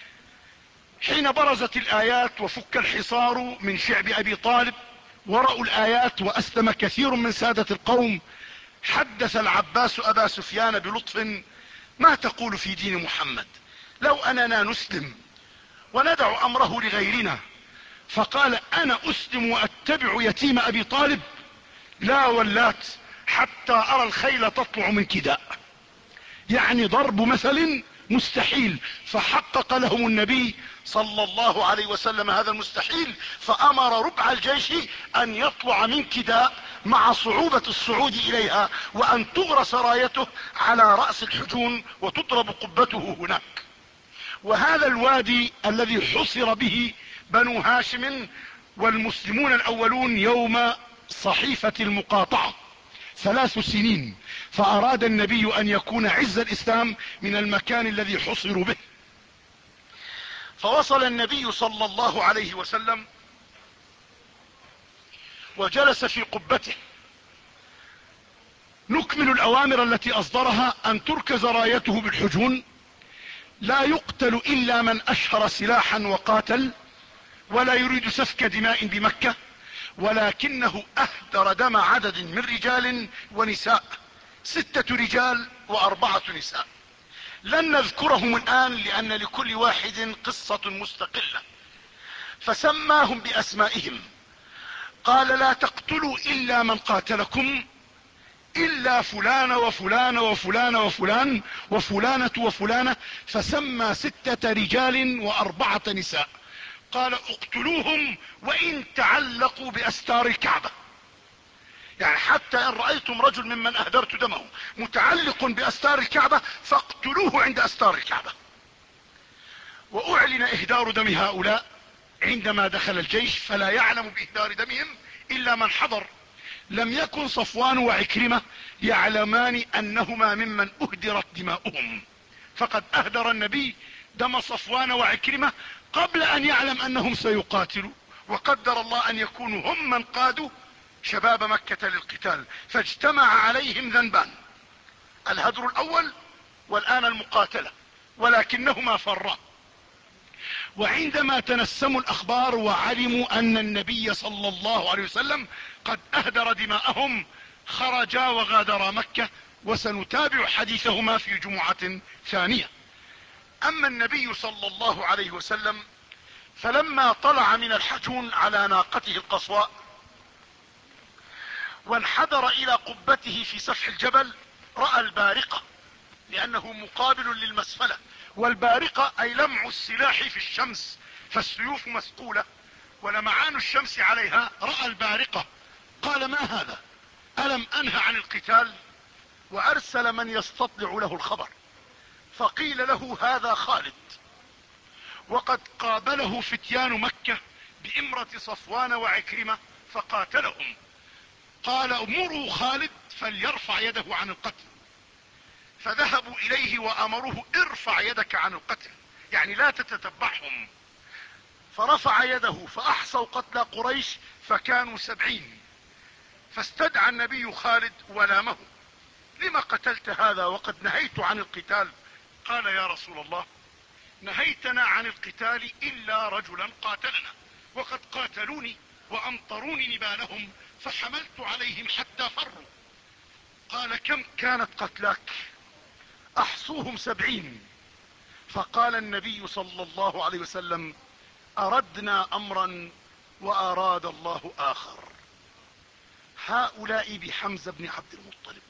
حين برزت الايات وفك الحصار من شعب ابي طالب ورأوا الايات واسلم كثير من سادة القوم. حدث العباس ابا سفيان بلطف ما تقول في دين محمد؟ لو اننا نسلم وندع امره لغيرنا. فقال انا اسلم واتبع يتيم ابي طالب؟ لا واللات حتى ارى الخيل تطلع من كداء. يعني ضرب مثل مستحيل. فحقق لهم النبي صلى الله عليه وسلم هذا المستحيل، فامر ربع الجيش ان يطلع من كداء مع صعوبة الصعود اليها، وان تغرس رايته على رأس الحجون وتضرب قبته هناك. وهذا الوادي الذي حصر به بنو هاشم والمسلمون الاولون يوم صحيفة المقاطعة ثلاث سنين، فاراد النبي ان يكون عز الاسلام من المكان الذي حصروا به. فوصل النبي صلى الله عليه وسلم وجلس في قبته. نكمل الاوامر التي اصدرها: ان تركز رايته بالحجون، لا يقتل الا من اشهر سلاحا وقاتل، ولا يريد سفك دماء بمكة، ولكنه اهدر دم عدد من رجال ونساء، ستة رجال واربعة نساء. لن نذكرهم الان لان لكل واحد قصة مستقلة، فسماهم باسمائهم. قال لا تقتلوا الا من قاتلكم الا فلان وفلان وفلان وفلان وفلانة وفلانة، فسمى ستة رجال واربعة نساء. قال اقتلوهم وان تعلقوا باستار الكعبة، يعني حتى ان رأيتم رجل ممن اهدرت دمه متعلق باستار الكعبة فاقتلوه عند استار الكعبة. واعلن اهدار دم هؤلاء عندما دخل الجيش، فلا يعلم باهدار دمهم الا من حضر. لم يكن صفوان وعكرمة يعلمان انهما ممن اهدرت دماؤهم، فقد اهدر النبي دم صفوان وعكرمة قبل ان يعلم انهم سيقاتلوا، وقدر الله ان يكونوا هم من قادوا شباب مكة للقتال، فاجتمع عليهم ذنبان: الهدر الاول والان المقاتلة، ولكنهما فرا. وعندما تنسموا الاخبار وعلموا ان النبي صلى الله عليه وسلم قد اهدر دماءهم خرجا وغادرا مكة، وسنتابع حديثهما في جمعة ثانية. اما النبي صلى الله عليه وسلم فلما طلع من الحجون على ناقته القصواء وانحدر الى قبته في سفح الجبل، رأى البارقة لانه مقابل للمسفلة، والبارقة اي لمع السلاح في الشمس، فالسيوف مسقولة ولمعان الشمس عليها. رأى البارقة قال ما هذا؟ ألم أنهى عن القتال؟ وارسل من يستطلع له الخبر، فقيل له هذا خالد، وقد قابله فتيان مكة بامرة صفوان وعكرمة فقاتلهم. قال امروا خالد فليرفع يده عن القتل، فذهبوا اليه وامروه ارفع يدك عن القتل، يعني لا تتتبعهم. فرفع يده فاحصوا قتلى قريش فكانوا سبعين، فاستدعى النبي خالد ولامه: لما قتلت هذا وقد نهيت عن القتال؟ قال: يا رسول الله، نهيتنا عن القتال الا رجلا قاتلنا، وقد قاتلوني وامطروني نبالهم فحملت عليهم حتى فروا. قال: كم كانت قتلاك؟ احصوهم سبعين. فقال النبي صلى الله عليه وسلم: اردنا امرا واراد الله اخر. هؤلاء بحمزة بن عبد المطلب.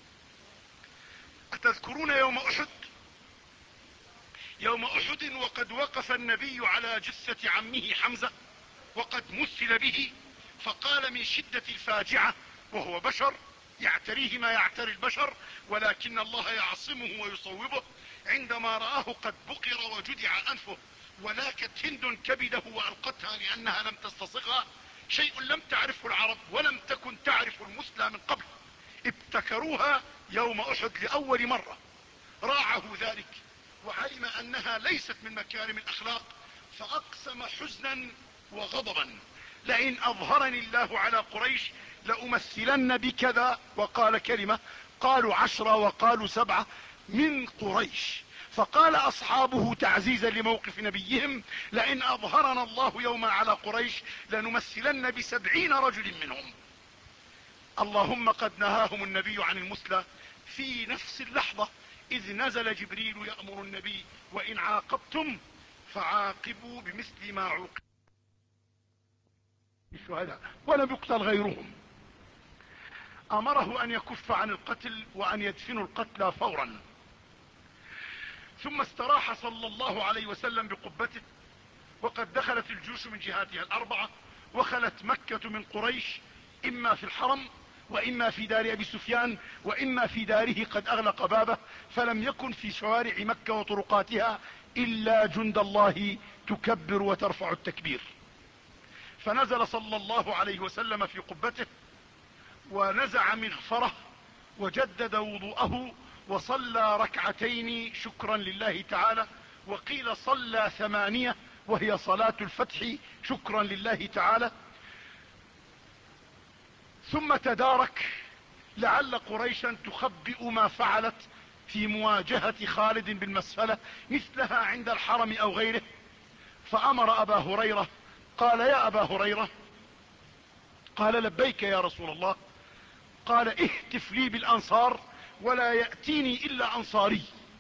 أتذكرون يوم أحد؟ يوم أحد وقد وقف النبي على جثة عمه حمزة وقد مثل به، فقال من شدة الفاجعة، وهو بشر يعتريه ما يعتري البشر، ولكن الله يعصمه ويصوبه، عندما رآه قد بقر وجدع أنفه ولاكت هند كبده وألقتها لأنها لم تستصغها، شيء لم تعرفه العرب ولم تكن تعرف المثلى من قبل، ابتكروها يوم أحد لأول مرة. راعه ذلك وعلم أنها ليست من مكارم الأخلاق، فأقسم حزنا وغضبا: لئن أظهرني الله على قريش لأمثلن بكذا، وقال كلمة، قالوا عشرة وقالوا سبعة من قريش. فقال أصحابه تعزيزا لموقف نبيهم: لئن أظهرنا الله يوم على قريش لنمثلن بسبعين رجل منهم. اللهم قد نهاهم النبي عن المثلى في نفس اللحظة إذ نزل جبريل يأمر النبي: وإن عاقبتم فعاقبوا بمثل ما عوقب الشهداء ولم يقتل غيرهم. أمره أن يكف عن القتل وأن يدفنوا القتلى فورا. ثم استراح صلى الله عليه وسلم بقبته، وقد دخلت الجيوش من جهاتها الأربعة، وخلت مكة من قريش إما في الحرم وإما في دار أبي سفيان وإما في داره قد أغلق بابه، فلم يكن في شوارع مكة وطرقاتها إلا جند الله تكبر وترفع التكبير. فنزل صلى الله عليه وسلم في قبته ونزع مغفره وجدد وضوءه وصلى ركعتين شكرا لله تعالى، وقيل صلى ثمانية وهي صلاة الفتح شكرا لله تعالى. ثم تدارك لعل قريشا تخبئ ما فعلت في مواجهة خالد بالمسفلة مثلها عند الحرم او غيره، فامر ابا هريرة قال: يا ابا هريرة. قال: لبيك يا رسول الله. قال: اهتف لي بالانصار ولا يأتيني الا انصاري.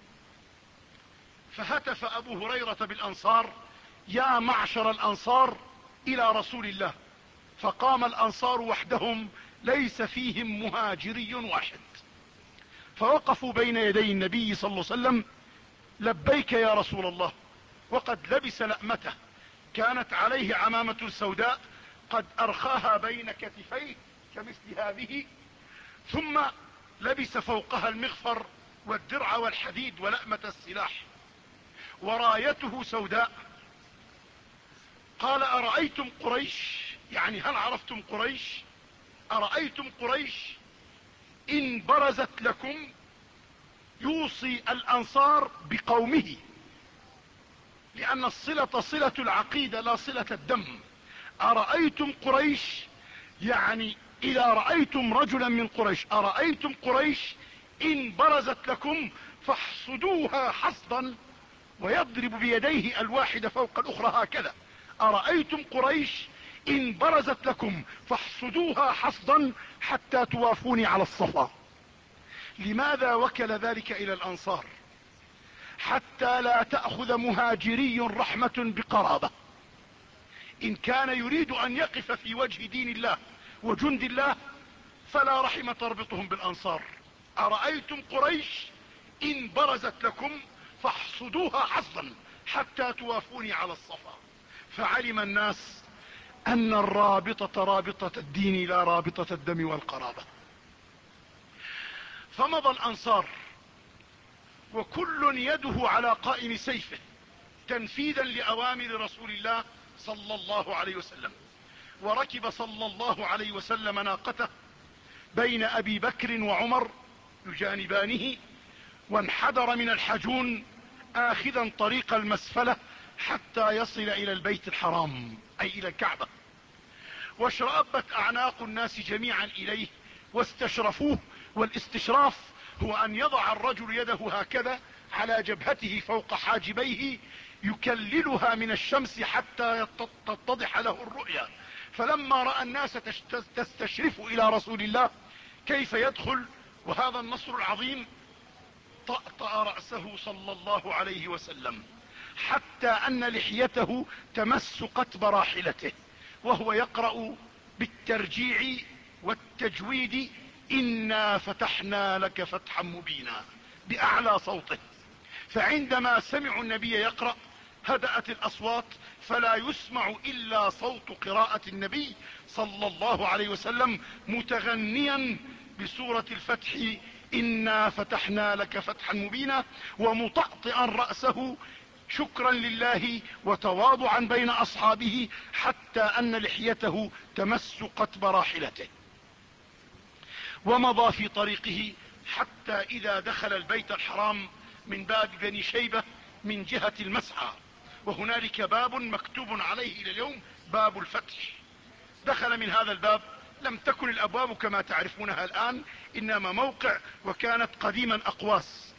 فهتف ابو هريرة بالانصار: يا معشر الانصار الى رسول الله. فقام الانصار وحدهم ليس فيهم مهاجري واحد، فوقفوا بين يدي النبي صلى الله عليه وسلم: لبيك يا رسول الله. وقد لبس لأمته، كانت عليه عمامة سوداء قد ارخاها بين كتفيه كمثل هذه، ثم لبس فوقها المغفر والدرع والحديد ولأمة السلاح، ورايته سوداء. قال: أرأيتم قريش، يعني هل عرفتم قريش؟ أرأيتم قريش إن برزت لكم، يوصي الأنصار بقومه، لأن الصلة صلة العقيدة لا صلة الدم. أرأيتم قريش يعني إذا رأيتم رجلا من قريش، أرأيتم قريش إن برزت لكم فاحصدوها حصدا، ويضرب بيديه الواحدة فوق الأخرى هكذا: أرأيتم قريش إن برزت لكم فاحصدوها حصدا حتى توافوني على الصفا. لماذا وكل ذلك إلى الأنصار؟ حتى لا تأخذ مهاجري رحمة بقرابة. إن كان يريد أن يقف في وجه دين الله وجند الله فلا رحمة تربطهم بالأنصار. أرأيتم قريش إن برزت لكم فاحصدوها حصدا حتى توافوني على الصفا. فعلم الناس أن الرابطة رابطة الدين لا رابطة الدم والقرابة. فمضى الأنصار وكل يده على قائم سيفه تنفيذا لأوامر رسول الله صلى الله عليه وسلم. وركب صلى الله عليه وسلم ناقته بين أبي بكر وعمر يجانبانه، وانحدر من الحجون آخذا طريق المسفلة حتى يصل إلى البيت الحرام أي إلى الكعبة، واشرأبت أعناق الناس جميعا إليه واستشرفوه. والاستشراف هو أن يضع الرجل يده هكذا على جبهته فوق حاجبيه يكللها من الشمس حتى تتضح له الرؤيا. فلما رأى الناس تستشرف إلى رسول الله كيف يدخل وهذا النصر العظيم، طأطأ رأسه صلى الله عليه وسلم حتى أن لحيته تمس قتب راحلته وهو يقرأ بالترجيع والتجويد: إنا فتحنا لك فتحا مبينا، بأعلى صوته. فعندما سمعوا النبي يقرأ هدأت الأصوات فلا يسمع إلا صوت قراءة النبي صلى الله عليه وسلم متغنيا بسورة الفتح: إنا فتحنا لك فتحا مبينا، ومطأطئا رأسه شكرا لله وتواضعا بين أصحابه حتى أن لحيته تمس قتب راحلته. ومضى في طريقه حتى إذا دخل البيت الحرام من باب بني شيبة من جهة المسعى، وهنالك باب مكتوب عليه إلى اليوم باب الفتح. دخل من هذا الباب، لم تكن الأبواب كما تعرفونها الآن، إنما موقع، وكانت قديما أقواس.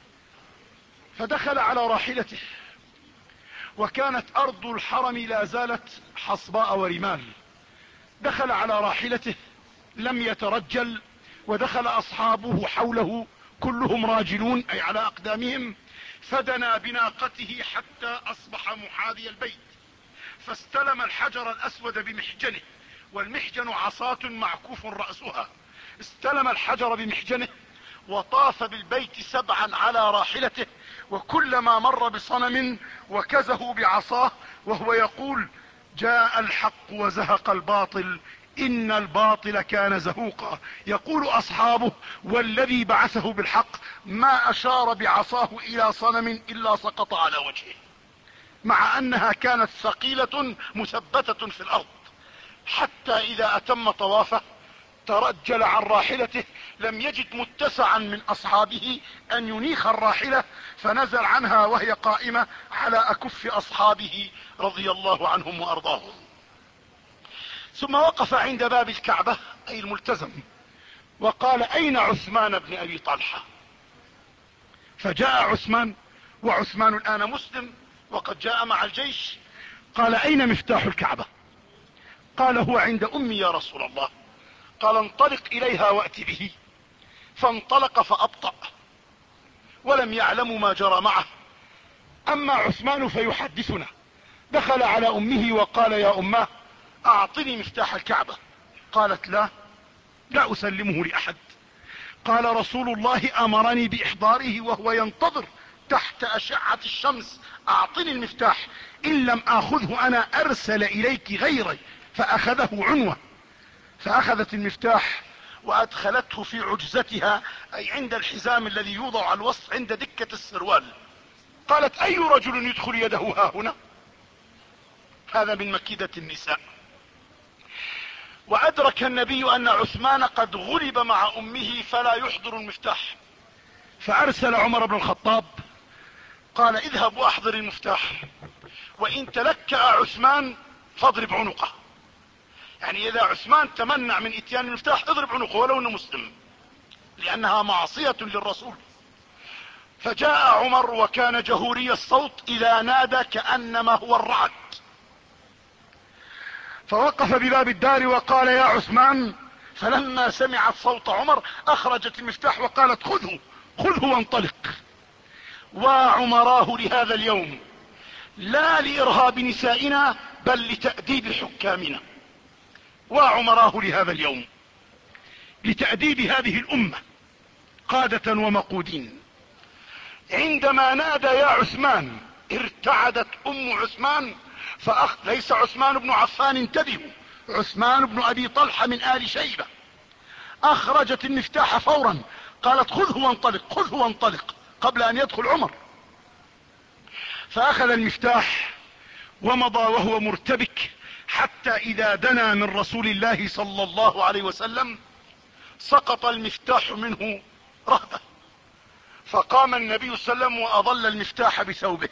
فدخل على راحلته، وكانت أرض الحرم لا زالت حصباء ورمال. دخل على راحلته لم يترجل، ودخل أصحابه حوله كلهم راجلون أي على أقدامهم، فدنا بناقته حتى أصبح محاذي البيت، فاستلم الحجر الأسود بمحجنه، والمحجن عصاة معكوف رأسها. استلم الحجر بمحجنه وطاف بالبيت سبعا على راحلته، وكلما مر بصنم وكزه بعصاه وهو يقول: جاء الحق وزهق الباطل إن الباطل كان زهوقا. يقول أصحابه: والذي بعثه بالحق ما أشار بعصاه إلى صنم إلا سقط على وجهه، مع أنها كانت ثقيلة مثبتة في الأرض. حتى إذا أتم طوافه ترجل عن راحلته، لم يجد متسعا من أصحابه أن ينيخ الراحلة، فنزل عنها وهي قائمة على أكف أصحابه رضي الله عنهم وأرضاهم. ثم وقف عند باب الكعبة أي الملتزم وقال: أين عثمان بن أبي طلحة؟ فجاء عثمان، وعثمان الآن مسلم وقد جاء مع الجيش. قال: أين مفتاح الكعبة؟ قال: هو عند أمي يا رسول الله. قال: انطلق إليها وأت به. فانطلق فأبطأ، ولم يعلموا ما جرى معه. أما عثمان فيحدثنا: دخل على أمه وقال: يا أماه أعطني مفتاح الكعبة. قالت: لا لا أسلمه لأحد. قال: رسول الله أمرني بإحضاره وهو ينتظر تحت أشعة الشمس، أعطني المفتاح، إن لم آخذه أنا أرسل إليك غيري. فأخذه عنوة، فأخذت المفتاح وأدخلته في عجزتها أي عند الحزام الذي يوضع على الوسط عند دكة السروال. قالت: أي رجل يدخل يده ها هنا؟ هذا من مكيدة النساء. وأدرك النبي أن عثمان قد غلب مع أمه فلا يحضر المفتاح، فأرسل عمر بن الخطاب قال: اذهب وأحضر المفتاح، وإن تلكأ عثمان فاضرب عنقه. يعني إذا عثمان تمنع من إتيان المفتاح اضرب عنقه ولو انه مسلم، لأنها معصية للرسول. فجاء عمر وكان جهوري الصوت، إذا نادى كأنما هو الرعد، فوقف بباب الدار وقال: يا عثمان. فلما سمعت صوت عمر أخرجت المفتاح وقالت: خذه خذه وانطلق. وعمراه لهذا اليوم لا لإرهاب نسائنا بل لتأديب حكامنا، وعمراه لهذا اليوم لتأديب هذه الأمة قادة ومقودين. عندما نادى يا عثمان ارتعدت أم عثمان، فأخ ليس عثمان بن عفان، انتبهوا، عثمان بن أبي طلحة من آل شيبة. أخرجت المفتاح فورا قالت خذه وانطلق خذه وانطلق قبل ان يدخل عمر. فاخذ المفتاح ومضى وهو مرتبك، حتى اذا دنا من رسول الله صلى الله عليه وسلم سقط المفتاح منه رهبة، فقام النبي صلى الله عليه وسلم واضل المفتاح بثوبه،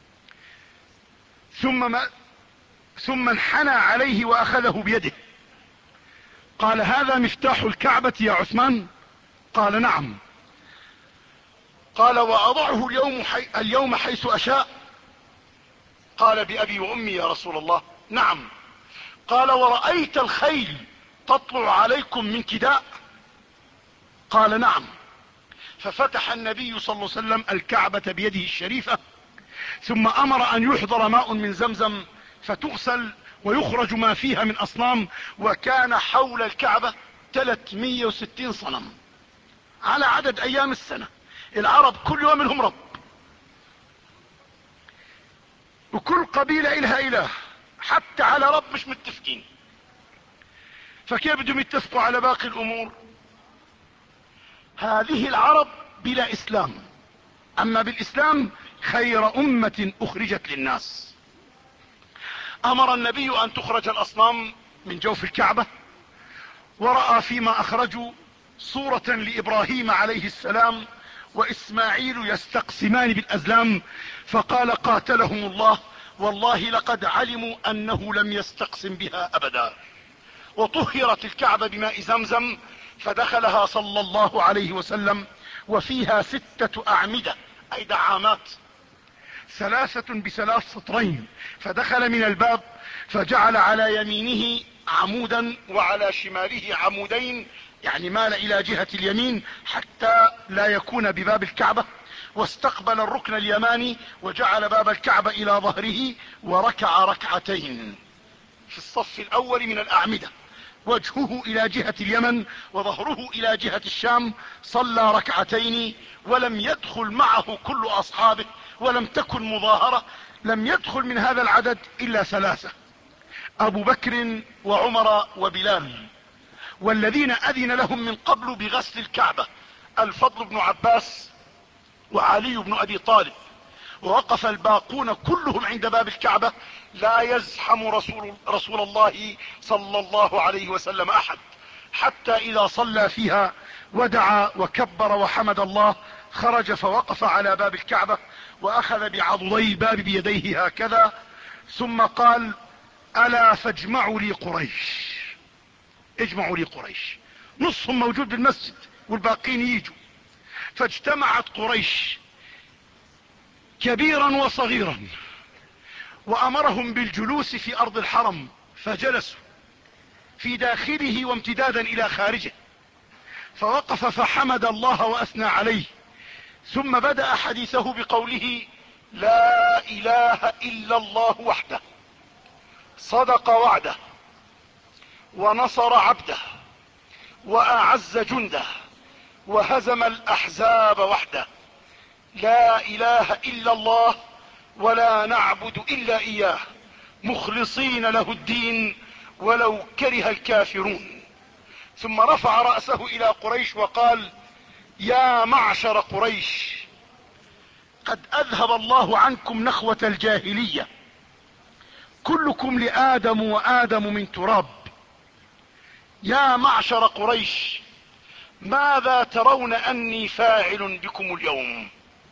ثم ما ثم انحنى عليه واخذه بيده. قال هذا مفتاح الكعبة يا عثمان؟ قال نعم. قال واضعه اليوم, حي... اليوم حيث اشاء؟ قال بأبي وأمي يا رسول الله نعم. قال ورأيت الخيل تطلع عليكم من كداء؟ قال نعم. ففتح النبي صلى الله عليه وسلم الكعبة بيده الشريفة، ثم امر ان يحضر ماء من زمزم فتغسل ويخرج ما فيها من اصنام، وكان حول الكعبة ثلاثمائة وستين صنم على عدد ايام السنة. العرب كل يوم لهم رب، وكل قبيلة الها اله، حتى على رب مش متفقين، فكيف بدهم يتفقوا على باقي الامور؟ هذه العرب بلا اسلام، اما بالاسلام خير امة اخرجت للناس. امر النبي ان تخرج الاصنام من جوف الكعبة، ورأى فيما اخرجوا صورة لابراهيم عليه السلام واسماعيل يستقسمان بالازلام، فقال قاتلهم الله والله لقد علموا انه لم يستقسم بها ابدا. وطهرت الكعبة بماء زمزم، فدخلها صلى الله عليه وسلم وفيها ستة اعمدة اي دعامات، ثلاثة بثلاث سطرين، فدخل من الباب فجعل على يمينه عمودا وعلى شماله عمودين، يعني مال الى جهة اليمين حتى لا يكون بباب الكعبة، واستقبل الركن اليماني وجعل باب الكعبة الى ظهره، وركع ركعتين في الصف الاول من الاعمدة، وجهه الى جهة اليمن وظهره الى جهة الشام. صلى ركعتين ولم يدخل معه كل اصحابه، ولم تكن مظاهرة، لم يدخل من هذا العدد الا ثلاثة: ابو بكر وعمر وبلال، والذين اذن لهم من قبل بغسل الكعبة الفضل بن عباس وعلي بن ابي طالب. ووقف الباقون كلهم عند باب الكعبة، لا يزحم رسول, رسول الله صلى الله عليه وسلم احد، حتى اذا صلى فيها ودعا وكبر وحمد الله خرج فوقف على باب الكعبة واخذ بعضدي الباب بيديه هكذا، ثم قال الا فاجمعوا لي قريش، اجمعوا لي قريش. نصهم موجود بالمسجد والباقين يجوا، فاجتمعت قريش كبيرا وصغيرا، وامرهم بالجلوس في ارض الحرم، فجلسوا في داخله وامتدادا الى خارجه، فوقف فحمد الله واثنى عليه، ثم بدأ حديثه بقوله لا اله الا الله وحده صدق وعده ونصر عبده واعز جنده وهزم الاحزاب وحده، لا اله الا الله ولا نعبد الا اياه مخلصين له الدين ولو كره الكافرون. ثم رفع رأسه الى قريش وقال يا معشر قريش قد اذهب الله عنكم نخوة الجاهلية، كلكم لآدم وآدم من تراب. يا معشر قريش ماذا ترون اني فاعل بكم اليوم؟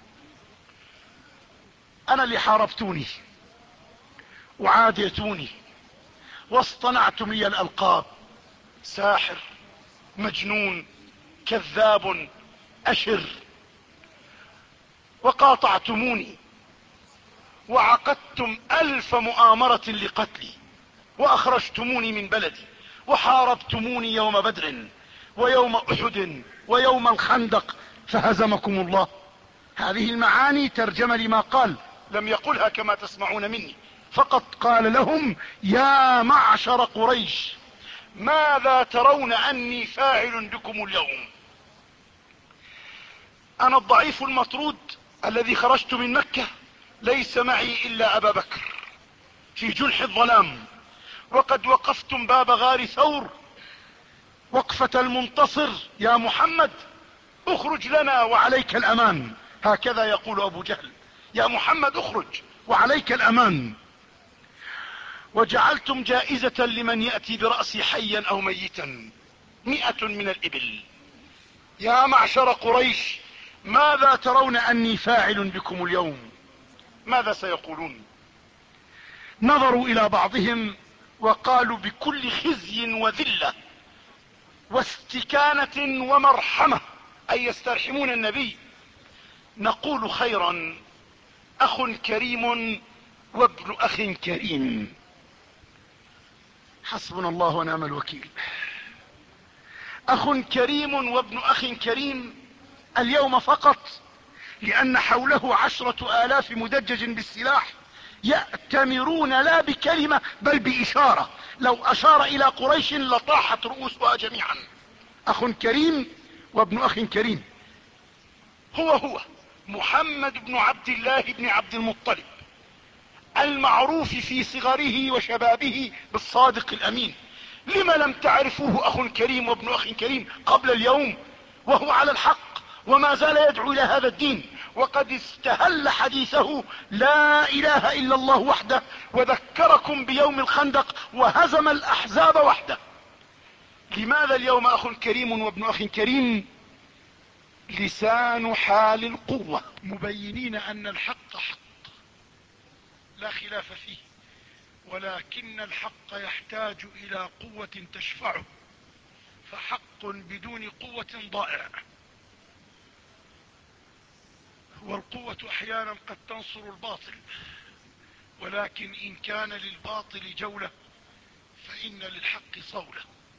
انا اللي حاربتوني وعاديتوني واصطنعتم لي الالقاب، ساحر، مجنون، كذاب، اشر، وقاطعتموني وعقدتم الف مؤامرة لقتلي، واخرجتموني من بلدي، وحاربتموني يوم بدر ويوم احد ويوم الخندق فهزمكم الله. هذه المعاني ترجمة لما قال، لم يقلها كما تسمعون مني، فقط قال لهم يا معشر قريش ماذا ترون اني فاعل بكم اليوم؟ انا الضعيف المطرود الذي خرجت من مكة، ليس معي الا ابا بكر في جنح الظلام، وقد وقفتم باب غار ثور وقفة المنتصر يا محمد، اخرج لنا وعليك الامان، هكذا يقول ابو جهل، يا محمد اخرج وعليك الامان. وجعلتم جائزة لمن يأتي برأسي حيا او ميتا مئة من الابل. يا معشر قريش ماذا ترون اني فاعل بكم اليوم؟ ماذا سيقولون؟ نظروا الى بعضهم وقالوا بكل خزي وذلة واستكانة ومرحمة، اي يسترحمون النبي، نقول خيرا، اخ كريم وابن اخ كريم. حسبنا الله ونعم الوكيل. اخ كريم وابن اخ كريم اليوم فقط، لان حوله عشرة الاف مدجج بالسلاح يأتمرون لا بكلمة بل بإشارة، لو أشار إلى قريش لطاحت رؤوسها جميعا. أخ كريم وابن أخ كريم، هو هو محمد بن عبد الله بن عبد المطلب المعروف في صغره وشبابه بالصادق الأمين. لم لم تعرفوه أخ كريم وابن أخ كريم قبل اليوم وهو على الحق وما زال يدعو إلى هذا الدين، وقد استهل حديثه لا إله إلا الله وحده، وذكركم بيوم الخندق وهزم الأحزاب وحده. لماذا اليوم أخ كريم وابن أخ كريم؟ لسان حال القوة، مبينين أن الحق حق لا خلاف فيه، ولكن الحق يحتاج إلى قوة تشفعه، فحق بدون قوة ضائع. والقوة احيانا قد تنصر الباطل، ولكن ان كان للباطل جولة فان للحق صولة.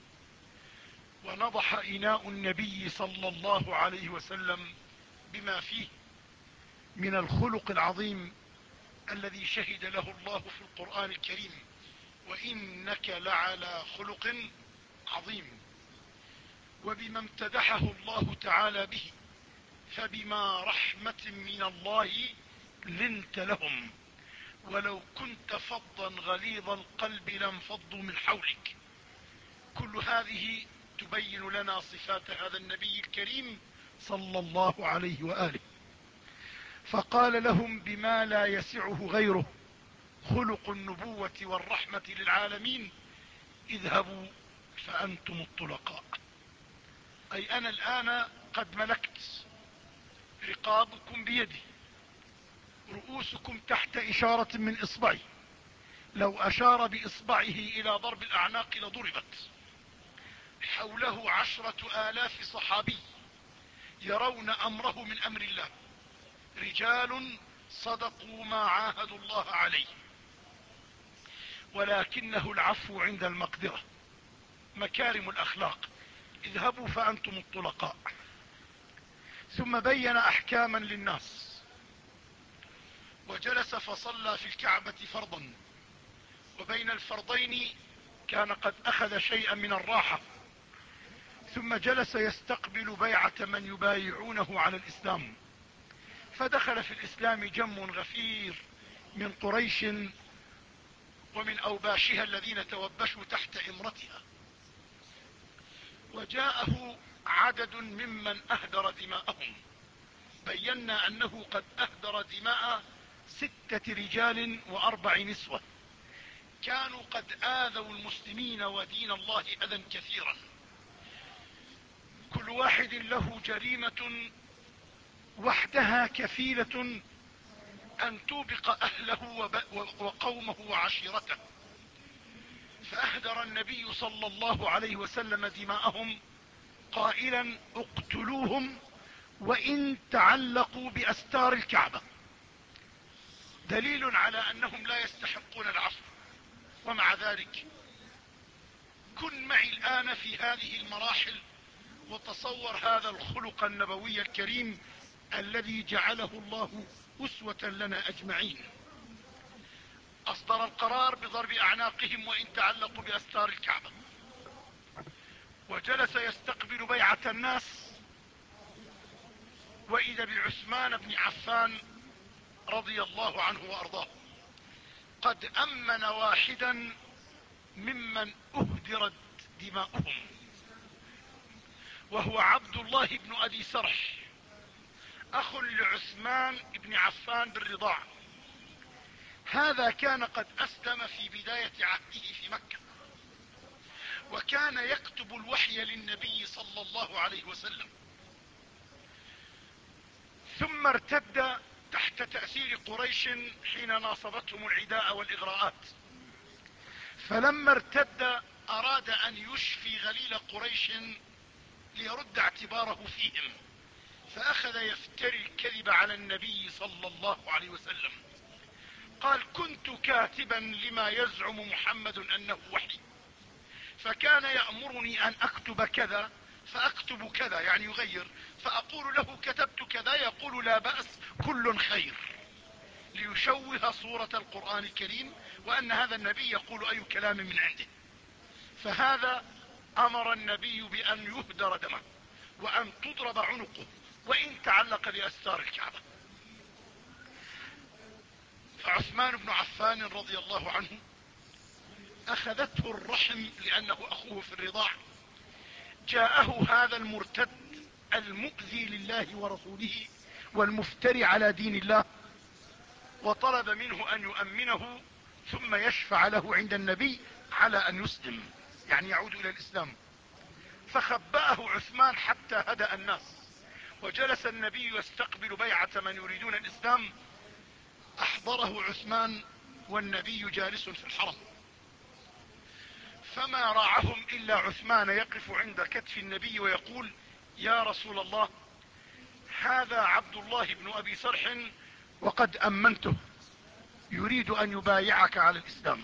ونضح اناء النبي صلى الله عليه وسلم بما فيه من الخلق العظيم الذي شهد له الله في القرآن الكريم: وانك لعلى خلق عظيم. وبما امتدحه الله تعالى به: فبما رحمة من الله لنت لهم ولو كنت فظا غليظ القلب لانفضوا من حولك. كل هذه تبين لنا صفات هذا النبي الكريم صلى الله عليه وآله. فقال لهم بما لا يسعه غيره: خلق النبوة والرحمة للعالمين، اذهبوا فأنتم الطلقاء. أي أنا الآن قد ملكت، رقابكم بيدي، رؤوسكم تحت إشارة من إصبعي، لو أشار بإصبعه إلى ضرب الأعناق لضربت. حوله عشرة آلاف صحابي يرون أمره من أمر الله، رجال صدقوا ما عاهدوا الله عليه، ولكنه العفو عند المقدرة، مكارم الأخلاق. اذهبوا فأنتم الطلقاء. ثم بين أحكاما للناس، وجلس فصلى في الكعبة فرضا، وبين الفرضين كان قد أخذ شيئا من الراحة، ثم جلس يستقبل بيعة من يبايعونه على الإسلام. فدخل في الإسلام جم غفير من قريش ومن أوباشها الذين توبشوا تحت إمرتها، وجاءه عدد ممن أهدر دماءهم. بينا أنه قد أهدر دماء ستة رجال وأربع نسوة كانوا قد آذوا المسلمين ودين الله أذى كثيرا. كل واحد له جريمة وحدها كفيلة أن توبق أهله وقومه وعشيرته. فأهدر النبي صلى الله عليه وسلم دماءهم قائلا: اقتلوهم وإن تعلقوا بأستار الكعبة، دليل على أنهم لا يستحقون العفو. ومع ذلك كن معي الآن في هذه المراحل وتصور هذا الخلق النبوي الكريم الذي جعله الله أسوة لنا أجمعين. أصدر القرار بضرب أعناقهم وإن تعلقوا بأستار الكعبة، وجلس يستقبل بيعة الناس، وإذا بعثمان بن عفان رضي الله عنه وأرضاه قد أمن واحدا ممن أهدرت دماؤهم، وهو عبد الله الله بن ابي سرح اخ لعثمان بن عفان بالرضاع. هذا كان قد اسلم في بداية عهده في مكة، وكان يكتب الوحي للنبي صلى الله عليه وسلم، ثم ارتد تحت تأثير قريش حين ناصبتهم العداء والإغراءات. فلما ارتد أراد أن يشفي غليل قريش ليرد اعتباره فيهم، فأخذ يفتري الكذب على النبي صلى الله عليه وسلم. قال: كنت كاتبا لما يزعم محمد أنه وحي، فكان يأمرني أن أكتب كذا فأكتب كذا، يعني يغير، فأقول له كتبت كذا، يقول لا بأس كل خير، ليشوه صورة القرآن الكريم وأن هذا النبي يقول أي كلام من عنده. فهذا أمر النبي بأن يهدر دمه وأن تضرب عنقه وإن تعلق بأستار الكعبة. فعثمان بن عفان رضي الله عنه أخذته الرحم لأنه أخوه في الرضاع. جاءه هذا المرتد المؤذي لله ورسوله والمفتري على دين الله، وطلب منه أن يؤمنه ثم يشفع له عند النبي على أن يسلم، يعني يعود إلى الإسلام. فخبأه عثمان حتى هدأ الناس، وجلس النبي يستقبل بيعة من يريدون الإسلام. أحضره عثمان والنبي جالس في الحرم، فما راعهم إلا عثمان يقف عند كتف النبي ويقول: يا رسول الله، هذا عبد الله بن أبي سرح وقد أمنته، يريد أن يبايعك على الإسلام.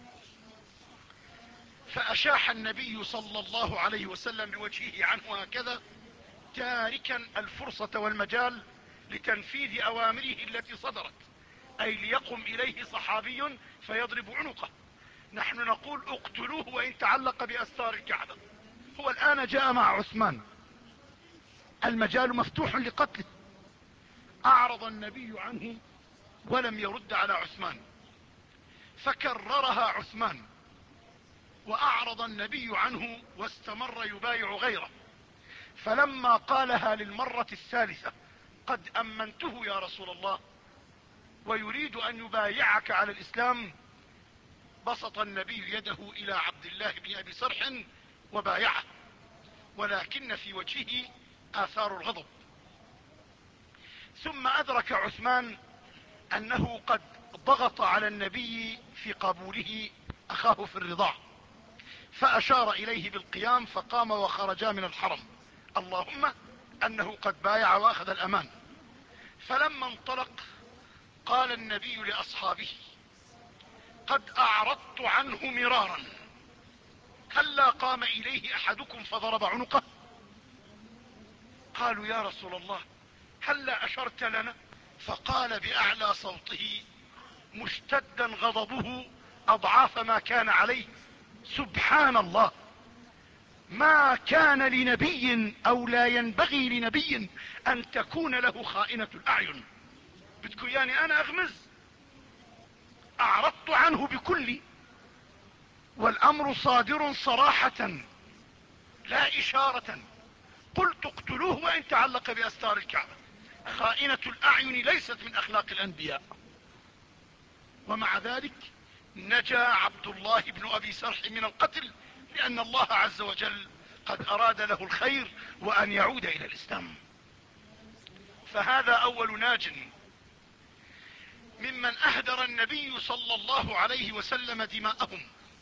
فأشاح النبي صلى الله عليه وسلم بوجهه عنه هكذا، تاركا الفرصة والمجال لتنفيذ أوامره التي صدرت، أي ليقم إليه صحابي فيضرب عنقه. نحن نقول: اقتلوه وإن تعلق بأستار الكعبة. هو الآن جاء مع عثمان، المجال مفتوح لقتله. أعرض النبي عنه ولم يرد على عثمان، فكررها عثمان، وأعرض النبي عنه واستمر يبايع غيره. فلما قالها للمرة الثالثة: قد أمنته يا رسول الله ويريد أن يبايعك على الإسلام، بسط النبي يده إلى عبد الله بن أبي سرح وبايعه، ولكن في وجهه آثار الغضب. ثم أدرك عثمان أنه قد ضغط على النبي في قبوله أخاه في الرضاع، فأشار إليه بالقيام، فقام وخرجا من الحرم، اللهم أنه قد بايع وأخذ الأمان. فلما انطلق قال النبي لأصحابه: قد أعرضت عنه مرارا، هلا قام إليه أحدكم فضرب عنقه؟ قالوا: يا رسول الله، هلا أشرت لنا؟ فقال بأعلى صوته مشتدا غضبه أضعاف ما كان عليه: سبحان الله، ما كان لنبي أو لا ينبغي لنبي أن تكون له خائنة الأعين. بدكم يعني أنا أغمز؟ أعرضت عنه بكل، والأمر صادر صراحة لا إشارة. قلت: اقتلوه وإن تعلق بأستار الكعبة. خائنة الأعين ليست من أخلاق الأنبياء. ومع ذلك نجا عبد الله بن أبي سرح من القتل، لأن الله عز وجل قد أراد له الخير وأن يعود إلى الإسلام. فهذا أول ناج ممن أهدر النبي صلى الله عليه وسلم دماءهم: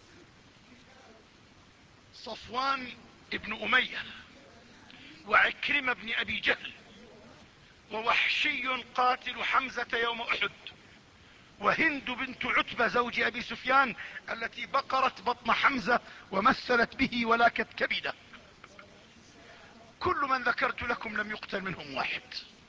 صفوان بن أمية، وعكرمة بن أبي جهل، ووحشي قاتل حمزة يوم أحد، وهند بنت عتبة زوج أبي سفيان التي بقرت بطن حمزة ومثلت به ولكت كبده. كل من ذكرت لكم لم يقتل منهم واحد،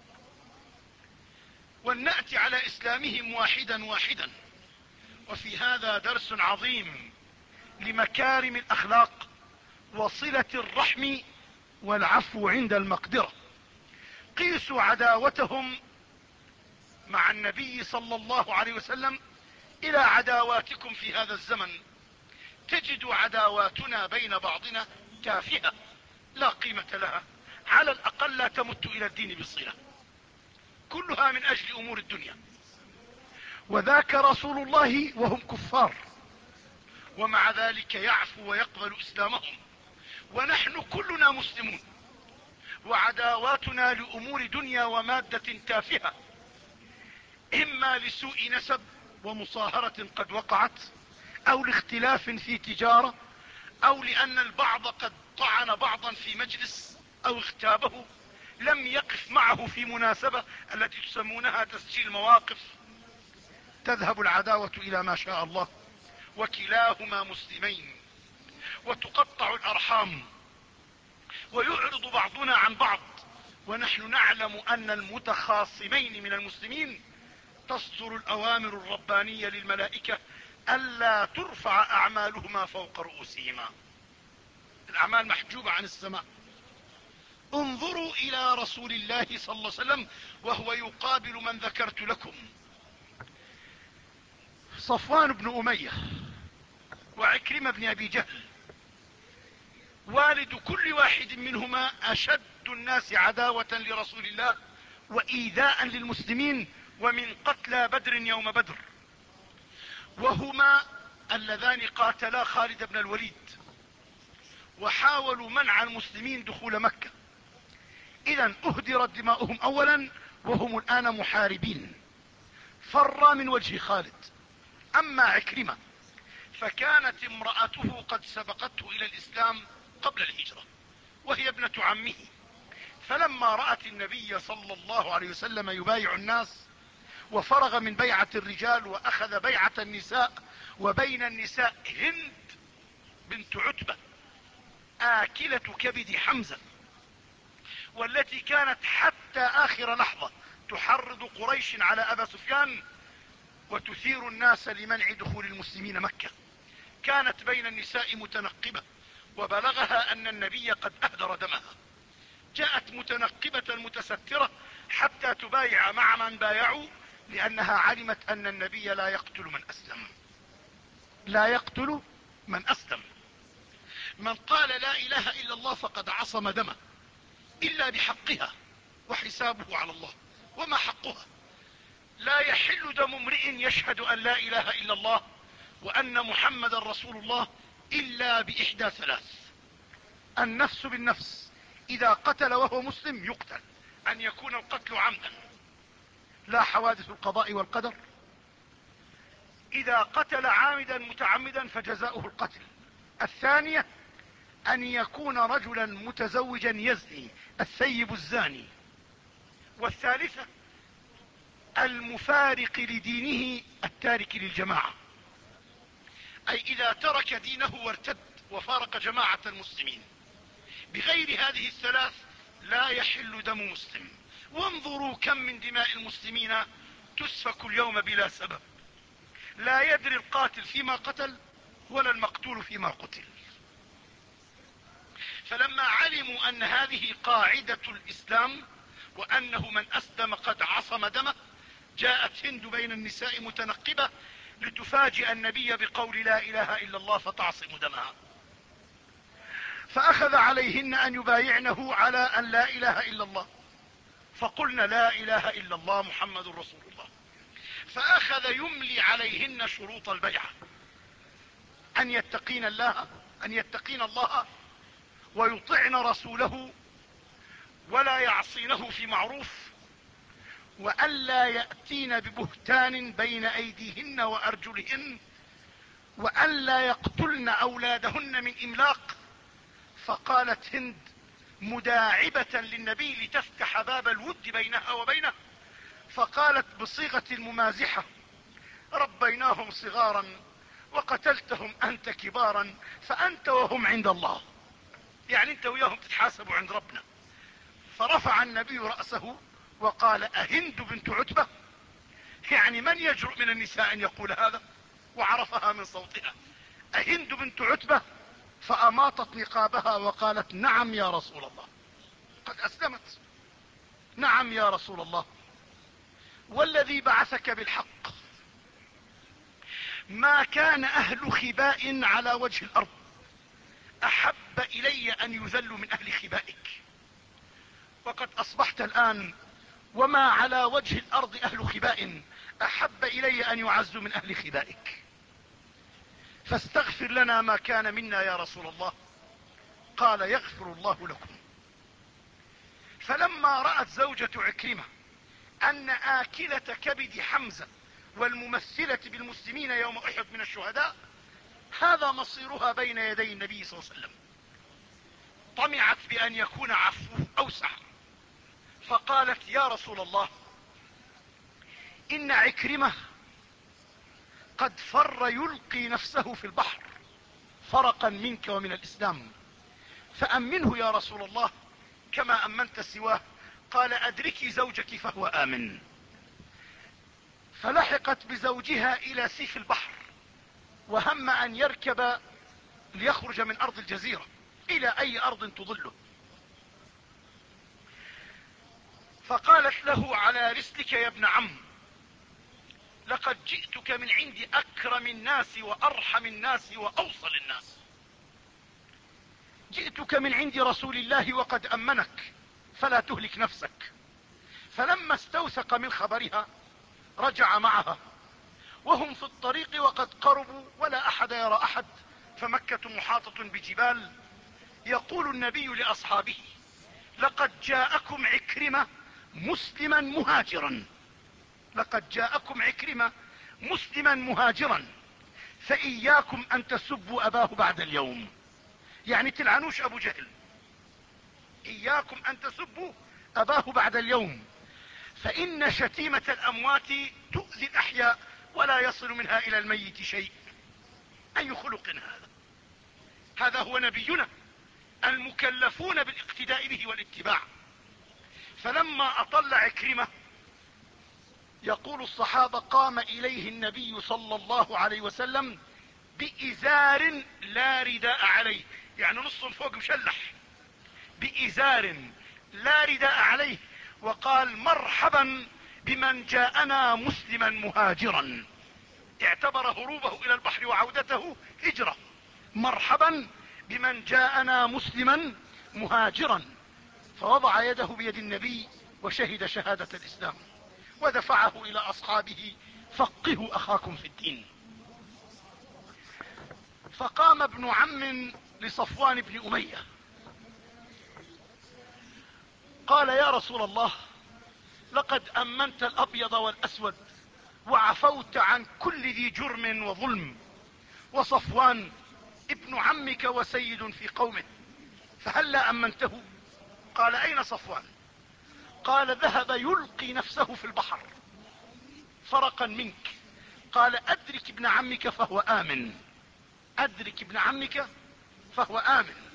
ولنأتي على إسلامهم واحدا واحدا. وفي هذا درس عظيم لمكارم الأخلاق وصلة الرحم والعفو عند المقدرة. قيسوا عداوتهم مع النبي صلى الله عليه وسلم إلى عداواتكم في هذا الزمن، تجد عداواتنا بين بعضنا تافهة لا قيمة لها. على الأقل لا تمت إلى الدين بصلة، كلها من أجل أمور الدنيا. وذاك رسول الله وهم كفار، ومع ذلك يعفو ويقبل إسلامهم، ونحن كلنا مسلمون، وعداواتنا لأمور دنيا ومادة تافهة، إما لسوء نسب ومصاهرة قد وقعت، أو لاختلاف في تجارة، أو لأن البعض قد طعن بعضا في مجلس أو اغتابه لم يقف معه في مناسبة التي تسمونها تسجيل مواقف. تذهب العداوة إلى ما شاء الله، وكلاهما مسلمين، وتقطع الأرحام، ويعرض بعضنا عن بعض، ونحن نعلم أن المتخاصمين من المسلمين تصدر الأوامر الربانية للملائكة ألا ترفع أعمالهما فوق رؤوسهما، الأعمال محجوبة عن السماء. انظروا إلى رسول الله صلى الله عليه وسلم وهو يقابل من ذكرت لكم، صفوان بن أمية وعكرمة بن أبي جهل، والد كل واحد منهما أشد الناس عداوة لرسول الله وإيذاء للمسلمين، ومن قتلى بدر يوم بدر، وهما اللذان قاتلا خالد بن الوليد وحاولوا منع المسلمين دخول مكة. إذا أهدرت دماؤهم أولا، وهم الآن محاربين، فر من وجه خالد. أما عكرمة فكانت امرأته قد سبقته إلى الإسلام قبل الهجرة، وهي ابنة عمه، فلما رأت النبي صلى الله عليه وسلم يبايع الناس وفرغ من بيعة الرجال وأخذ بيعة النساء، وبين النساء هند بنت عتبة آكلة كبد حمزة، والتي كانت حتى آخر لحظة تحرض قريش على أبا سفيان وتثير الناس لمنع دخول المسلمين مكة، كانت بين النساء متنقبة، وبلغها أن النبي قد أهدر دمها، جاءت متنقبة متسترة حتى تبايع مع من بايعوا، لأنها علمت أن النبي لا يقتل من أسلم، لا يقتل من أسلم. من قال لا إله إلا الله فقد عصم دمه إلا بحقها، وحسابه على الله. وما حقها؟ لا يحل دم امرئ يشهد أن لا إله إلا الله وأن محمد رسول الله إلا بإحدى ثلاث: النفس بالنفس، إذا قتل وهو مسلم يقتل، أن يكون القتل عمدا لا حوادث القضاء والقدر، إذا قتل عامدا متعمدا فجزاؤه القتل. الثانية أن يكون رجلا متزوجا يزني، الثيب الزاني. والثالثة المفارق لدينه التارك للجماعة، أي إذا ترك دينه وارتد وفارق جماعة المسلمين. بغير هذه الثلاث لا يحل دم مسلم. وانظروا كم من دماء المسلمين تسفك اليوم بلا سبب، لا يدري القاتل فيما قتل ولا المقتول فيما قتل. فلما علموا أن هذه قاعدة الإسلام وأنه من أسلم قد عصم دمه، جاءت هند بين النساء متنقبة لتفاجئ النبي بقول لا إله إلا الله فتعصم دمها، فأخذ عليهن أن يبايعنه على أن لا إله إلا الله، فقلنا لا إله إلا الله محمد رسول الله. فأخذ يملي عليهن شروط البيعة: أن يتقين الله أن يتقين الله ويطعن رسوله ولا يعصينه في معروف، وألا يأتين ببهتان بين أيديهن وأرجلهن، وألا يقتلن أولادهن من إملاق. فقالت هند مداعبة للنبي لتفتح باب الود بينها وبينه، فقالت بصيغة الممازحة: ربيناهم صغارا وقتلتهم أنت كبارا، فأنت وهم عند الله، يعني انت وياهم تتحاسبوا عند ربنا. فرفع النبي رأسه وقال: أهند بنت عتبة؟ يعني من يجرؤ من النساء أن يقول هذا؟ وعرفها من صوتها: أهند بنت عتبة؟ فأماطت نقابها وقالت: نعم يا رسول الله، قد أسلمت. نعم يا رسول الله، والذي بعثك بالحق ما كان أهل خباء على وجه الأرض أحب إلي أن يذلوا من أهل خبائك، وقد أصبحت الآن وما على وجه الأرض أهل خباء أحب إلي أن يعزوا من أهل خبائك، فاستغفر لنا ما كان منا يا رسول الله. قال يغفر الله لكم. فلما رأت زوجة عكرمة أن آكلة كبد حمزة والممثلة بالمسلمين يوم أحد من الشهداء هذا مصيرها بين يدي النبي صلى الله عليه وسلم، طمعت بأن يكون عفوه أوسع، فقالت يا رسول الله إن عكرمة قد فر يلقي نفسه في البحر فرقا منك ومن الإسلام، فأمنه يا رسول الله كما أمنت سواه. قال أدركي زوجك فهو آمن. فلحقت بزوجها إلى سيف البحر، وهم أن يركب ليخرج من أرض الجزيرة إلى أي أرض تظله، فقالت له على رسلك يا ابن عم، لقد جئتك من عند أكرم الناس وأرحم الناس وأوصل الناس، جئتك من عند رسول الله وقد أمنك فلا تهلك نفسك. فلما استوثق من خبرها رجع معها، وهم في الطريق وقد قربوا ولا أحد يرى أحد، فمكة محاطة بجبال. يقول النبي لأصحابه لقد جاءكم عكرمة مسلما مهاجرا، لقد جاءكم عكرمة مسلما مهاجرا، فإياكم أن تسبوا أباه بعد اليوم، يعني تلعنوش أبو جهل، إياكم أن تسبوا أباه بعد اليوم، فإن شتيمة الأموات تؤذي الأحياء ولا يصل منها إلى الميت شيء. أي خلق هذا؟ هذا هو نبينا المكلفون بالاقتداء به والاتباع. فلما أطل عكرمة يقول الصحابة قام إليه النبي صلى الله عليه وسلم بإزار لا رداء عليه، يعني نص فوق مشلح، بإزار لا رداء عليه، وقال مرحبا بمن جاءنا مسلما مهاجرا، اعتبر هروبه إلى البحر وعودته هجرة، مرحبا بمن جاءنا مسلما مهاجرا. فوضع يده بيد النبي وشهد شهادة الإسلام ودفعه إلى أصحابه فقهوا أخاكم في الدين. فقام ابن عم لصفوان بن أمية قال يا رسول الله لقد أمنت الأبيض والأسود وعفوت عن كل ذي جرم وظلم، وصفوان ابن عمك وسيد في قومه، فهلا أمنته؟ قال أين صفوان؟ قال ذهب يلقي نفسه في البحر فرقا منك. قال أدرك ابن عمك فهو آمن، أدرك ابن عمك فهو آمن.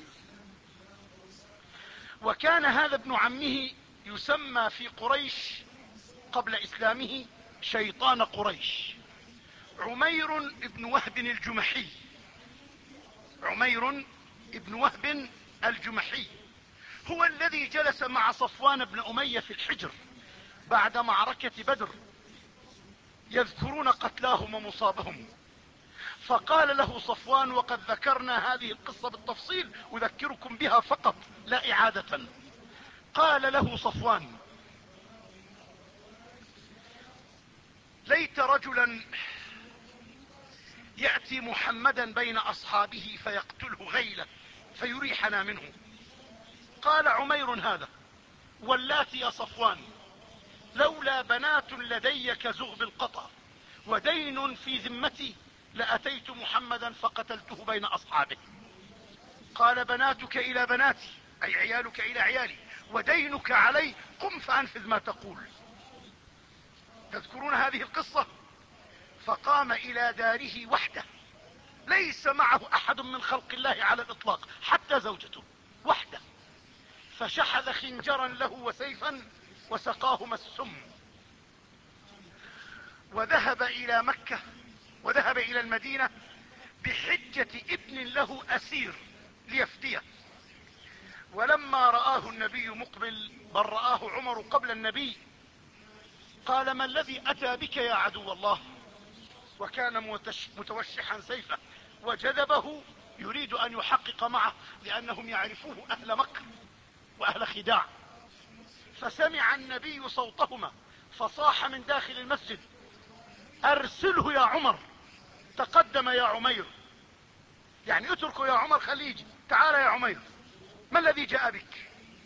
وكان هذا ابن عمه يسمى في قريش قبل إسلامه شيطان قريش، عمير ابن وهب الجمحي، عمير ابن وهب الجمحي هو الذي جلس مع صفوان بن أمية في الحجر بعد معركة بدر يذكرون قتلاهم ومصابهم، فقال له صفوان وقد ذكرنا هذه القصة بالتفصيل أذكركم بها فقط لا إعادة، قال له صفوان ليت رجلا يأتي محمدا بين أصحابه فيقتله غيلة فيريحنا منه. قال عمير هذا واللاتي يا صفوان لولا بنات لدي كزغب القطا ودين في ذمتي لأتيت محمدا فقتلته بين أصحابه. قال بناتك إلى بناتي أي عيالك إلى عيالي ودينك علي، قم فأنفذ ما تقول. تذكرون هذه القصة؟ فقام إلى داره وحده ليس معه أحد من خلق الله على الإطلاق حتى زوجته، وحده، فشحذ خنجرا له وسيفا وسقاهما السم، وذهب إلى مكة وذهب إلى المدينة بحجة ابن له أسير ليفتيه. ولما رآه النبي مقبل، بل رآه عمر قبل النبي، قال ما الذي أتى بك يا عدو الله؟ وكان متوشحا سيفه وجذبه يريد أن يحقق معه لأنهم يعرفوه أهل مكر وأهل خداع. فسمع النبي صوتهما فصاح من داخل المسجد: ارسله يا عمر، تقدم يا عمير. يعني اتركه يا عمر، خليه يجي، تعال يا عمير، ما الذي جاء بك؟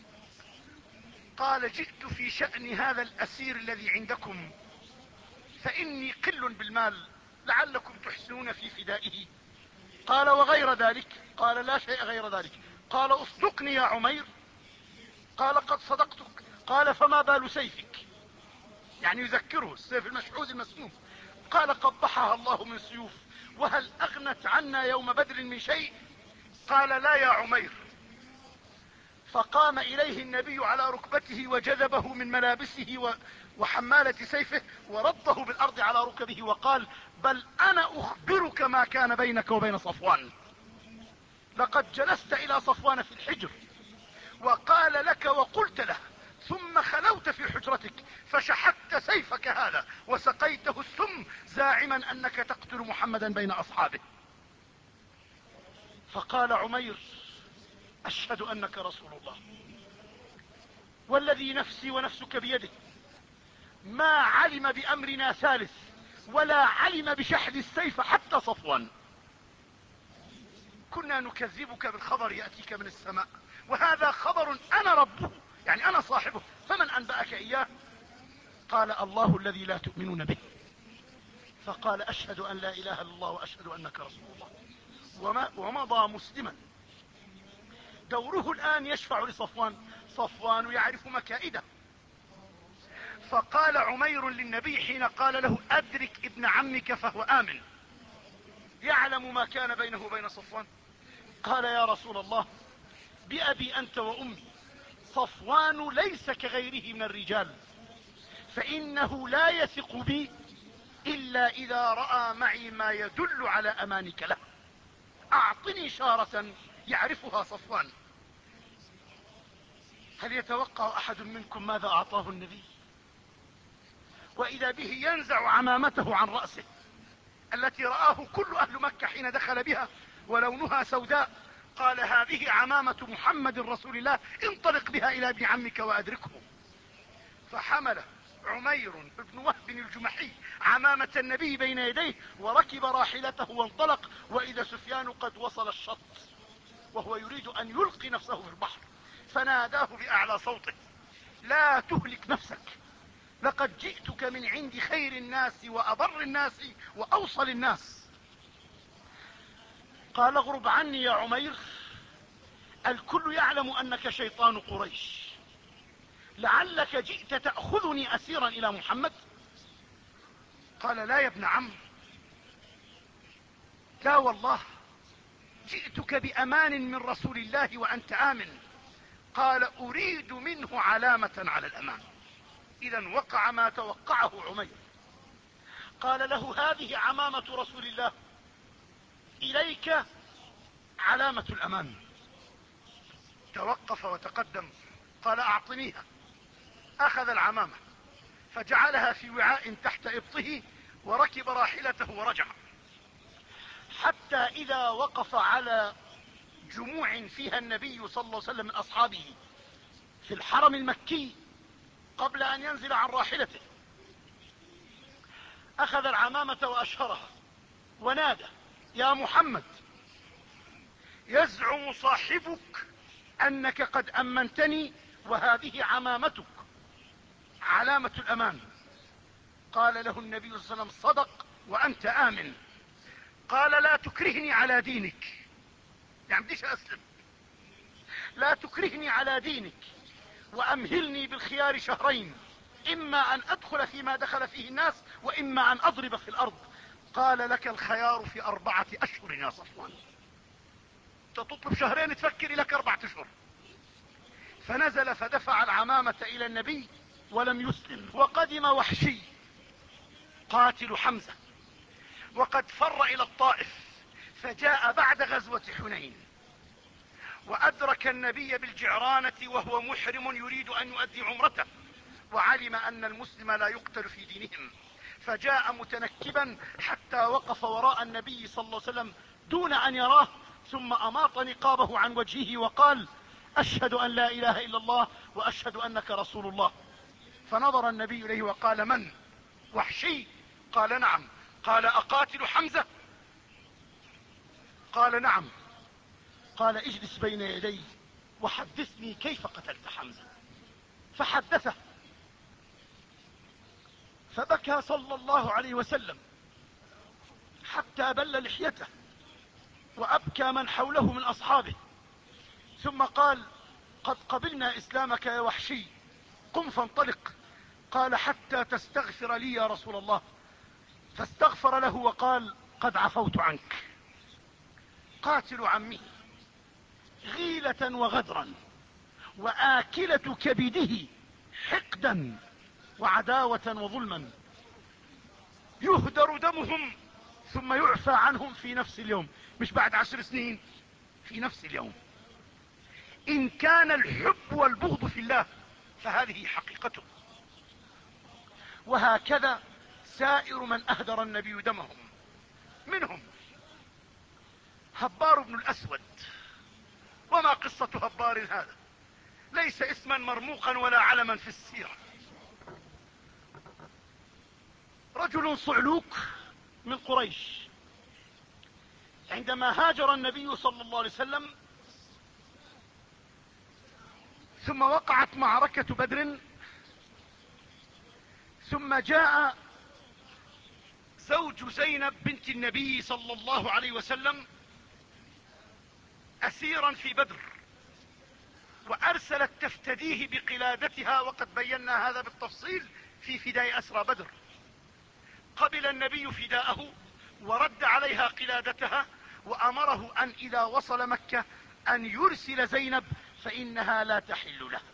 قال: جئت في شأن هذا الأسير الذي عندكم، فإني قل بالمال، لعلكم تحسنون في فدائه. قال: وغير ذلك؟ قال: لا شيء غير ذلك. قال: اصدقني يا عمير. قال: قد صدقتك. قال: فما بال سيفك؟ يعني يذكره السيف المشحوذ المسموم. قال: قبحها الله من سيوف، وهل أغنت عنا يوم بدر من شيء؟ قال: لا يا عمير. فقام إليه النبي على ركبته وجذبه من ملابسه وحمالة سيفه ورده بالأرض على ركبه وقال: بل أنا أخبرك ما كان بينك وبين صفوان. لقد جلست إلى صفوان في الحجر وقال لك وقلت له، ثم خلوت في حجرتك فشحذت سيفك هذا وسقيته السم زاعما أنك تقتل محمدا بين أصحابه. فقال عمير: أشهد أنك رسول الله، والذي نفسي ونفسك بيده، ما علم بأمرنا ثالث ولا علم بشحذ السيف حتى صفوان. كنا نكذبك بالخبر يأتيك من السماء، وهذا خبر أنا ربه، يعني أنا صاحبه، فمن أنبأك إياه؟ قال: الله الذي لا تؤمنون به. فقال: أشهد أن لا إله إلا الله وأشهد أنك رسول الله، وما ومضى مسلما. دوره الآن يشفع لصفوان، صفوان يعرف مكائده. فقال عمير للنبي حين قال له: أدرك ابن عمك فهو آمن، يعلم ما كان بينه وبين صفوان. قال: يا رسول الله، بأبي أنت وأمي، صفوان ليس كغيره من الرجال، فإنه لا يثق بي إلا إذا رأى معي ما يدل على أمانك له. أعطني شارة يعرفها صفوان. هل يتوقع أحد منكم ماذا أعطاه النبي؟ وإذا به ينزع عمامته عن رأسه التي رآه كل أهل مكة حين دخل بها ولونها سوداء. قال: هذه عمامة محمد رسول الله، انطلق بها إلى ابن عمك وأدركه. فحمل عمير بن وهب الجمحي عمامة النبي بين يديه وركب راحلته وانطلق، وإذا سفيان قد وصل الشط وهو يريد أن يلقي نفسه في البحر، فناداه بأعلى صوته: لا تهلك نفسك، لقد جئتك من عند خير الناس وأبر الناس وأوصل الناس. قال: اغرب عني يا عمير، الكل يعلم أنك شيطان قريش، لعلك جئت تأخذني أسيرا إلى محمد. قال: لا يا ابن عم، لا والله، جئتك بأمان من رسول الله وأنت آمن. قال: أريد منه علامة على الأمان. إذا وقع ما توقعه عمير. قال له: هذه عمامة رسول الله، إليك علامة الأمان. توقف وتقدم، قال: أعطنيها. أخذ العمامة فجعلها في وعاء تحت إبطه وركب راحلته ورجع، حتى إذا وقف على جموع فيها النبي صلى الله عليه وسلم من أصحابه في الحرم المكي قبل أن ينزل عن راحلته، أخذ العمامة وأشهرها ونادى: يا محمد، يزعم صاحبك أنك قد أمنتني، وهذه عمامتك علامة الأمان. قال له النبي صلى الله عليه وسلم: صدق وأنت آمن. قال: لا تكرهني على دينك، يعني بديش أسلم، لا تكرهني على دينك وأمهلني بالخيار شهرين، إما أن أدخل فيما دخل فيه الناس وإما أن أضرب في الأرض. قال: لك الخيار في أربعة أشهر يا صفوان، تطلب شهرين تفكر لك أربعة أشهر. فنزل فدفع العمامة إلى النبي ولم يسلم. وقدم وحشي قاتل حمزة وقد فر إلى الطائف، فجاء بعد غزوة حنين وأدرك النبي بالجعرانة وهو محرم يريد أن يؤدي عمرته، وعلم أن المسلم لا يقتل في دينهم، فجاء متنكبا حتى وقف وراء النبي صلى الله عليه وسلم دون أن يراه، ثم أماط نقابه عن وجهه وقال: أشهد أن لا إله إلا الله وأشهد أنك رسول الله. فنظر النبي إليه وقال: من؟ وحشي؟ قال: نعم. قال: أقاتل حمزة؟ قال: نعم. قال: اجلس بين يدي وحدثني كيف قتلت حمزة. فحدثه، فبكى صلى الله عليه وسلم حتى بل لحيته، وأبكى من حوله من أصحابه، ثم قال: قد قبلنا إسلامك يا وحشي، قم فانطلق. قال: حتى تستغفر لي يا رسول الله. فاستغفر له وقال: قد عفوت عنك. قاتل عمه غيلة وغدرا، وآكلة كبده حقدا وعداوة وظلما، يهدر دمهم ثم يعفى عنهم في نفس اليوم، مش بعد عشر سنين، في نفس اليوم. إن كان الحب والبغض في الله فهذه حقيقته. وهكذا سائر من أهدر النبي دمهم، منهم هبار بن الأسود. وما قصة هبار هذا؟ ليس اسما مرموقا ولا علما في السيرة. رجل صعلوك من قريش، عندما هاجر النبي صلى الله عليه وسلم ثم وقعت معركة بدر، ثم جاء زوج زينب بنت النبي صلى الله عليه وسلم أسيرا في بدر، وأرسلت تفتديه بقلادتها، وقد بينا هذا بالتفصيل في فداء أسرى بدر. قبل النبي فداءه ورد عليها قلادتها، وأمره أن إذا وصل مكة أن يرسل زينب فإنها لا تحل له.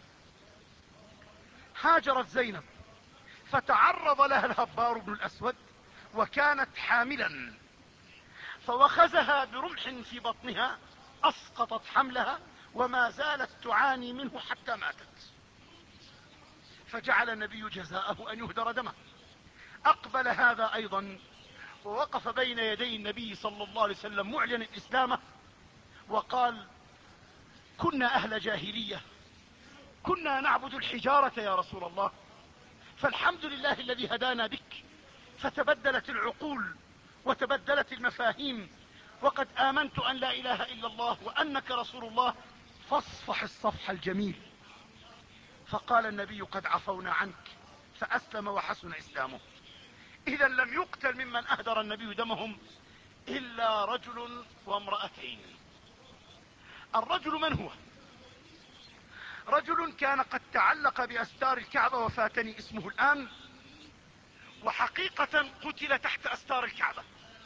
هاجرت زينب فتعرض لها الهبار بن الأسود، وكانت حاملا، فوخزها برمح في بطنها، أسقطت حملها، وما زالت تعاني منه حتى ماتت. فجعل النبي جزاءه أن يهدر دمه. أقبل هذا أيضا ووقف بين يدي النبي صلى الله عليه وسلم معلنا إسلامه، وقال: كنا أهل جاهلية، كنا نعبد الحجارة يا رسول الله، فالحمد لله الذي هدانا بك، فتبدلت العقول وتبدلت المفاهيم، وقد آمنت أن لا إله إلا الله وأنك رسول الله، فاصفح الصفح الجميل. فقال النبي: قد عفونا عنك، فأسلم وحسن إسلامه. إذا لم يقتل ممن أهدر النبي دمهم إلا رجل وامرأتين. الرجل من هو؟ رجل كان قد تعلق بأستار الكعبة، وفاتني اسمه الآن، وحقيقة قتل تحت أستار الكعبة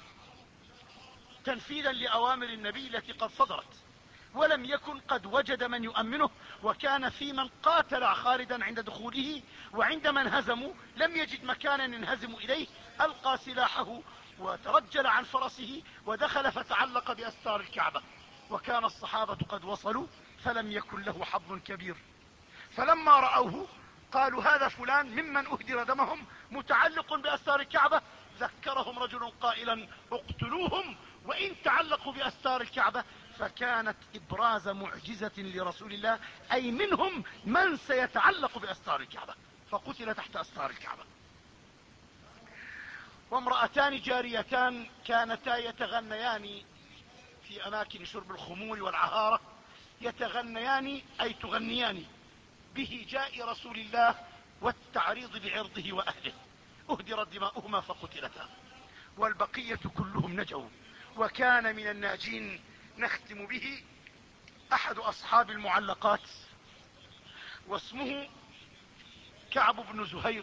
تنفيذا لأوامر النبي التي قد صدرت، ولم يكن قد وجد من يؤمنه، وكان في من قاتل خالدا عند دخوله، وعندما انهزموا لم يجد مكانا ينهزم إليه، ألقى سلاحه وترجل عن فرسه ودخل فتعلق بأستار الكعبة، وكان الصحابة قد وصلوا فلم يكن له حظ كبير. فلما رأوه قالوا: هذا فلان ممن أهدر دمهم متعلق بأستار الكعبة. ذكرهم رجل قائلا: اقتلوهم وإن تعلقوا بأستار الكعبة. فكانت إبراز معجزة لرسول الله، أي منهم من سيتعلق بأستار الكعبة، فقتل تحت أستار الكعبة. وامرأتان جاريتان كانتا يتغنيان في أماكن شرب الخمور والعهارة، يتغنيان أي تغنيان بهجاء رسول الله والتعريض بعرضه وأهله. أهدرت دماؤهما فقتلتا، والبقية كلهم نجوا. وكان من الناجين نختم به أحد أصحاب المعلقات، واسمه كعب بن زهير،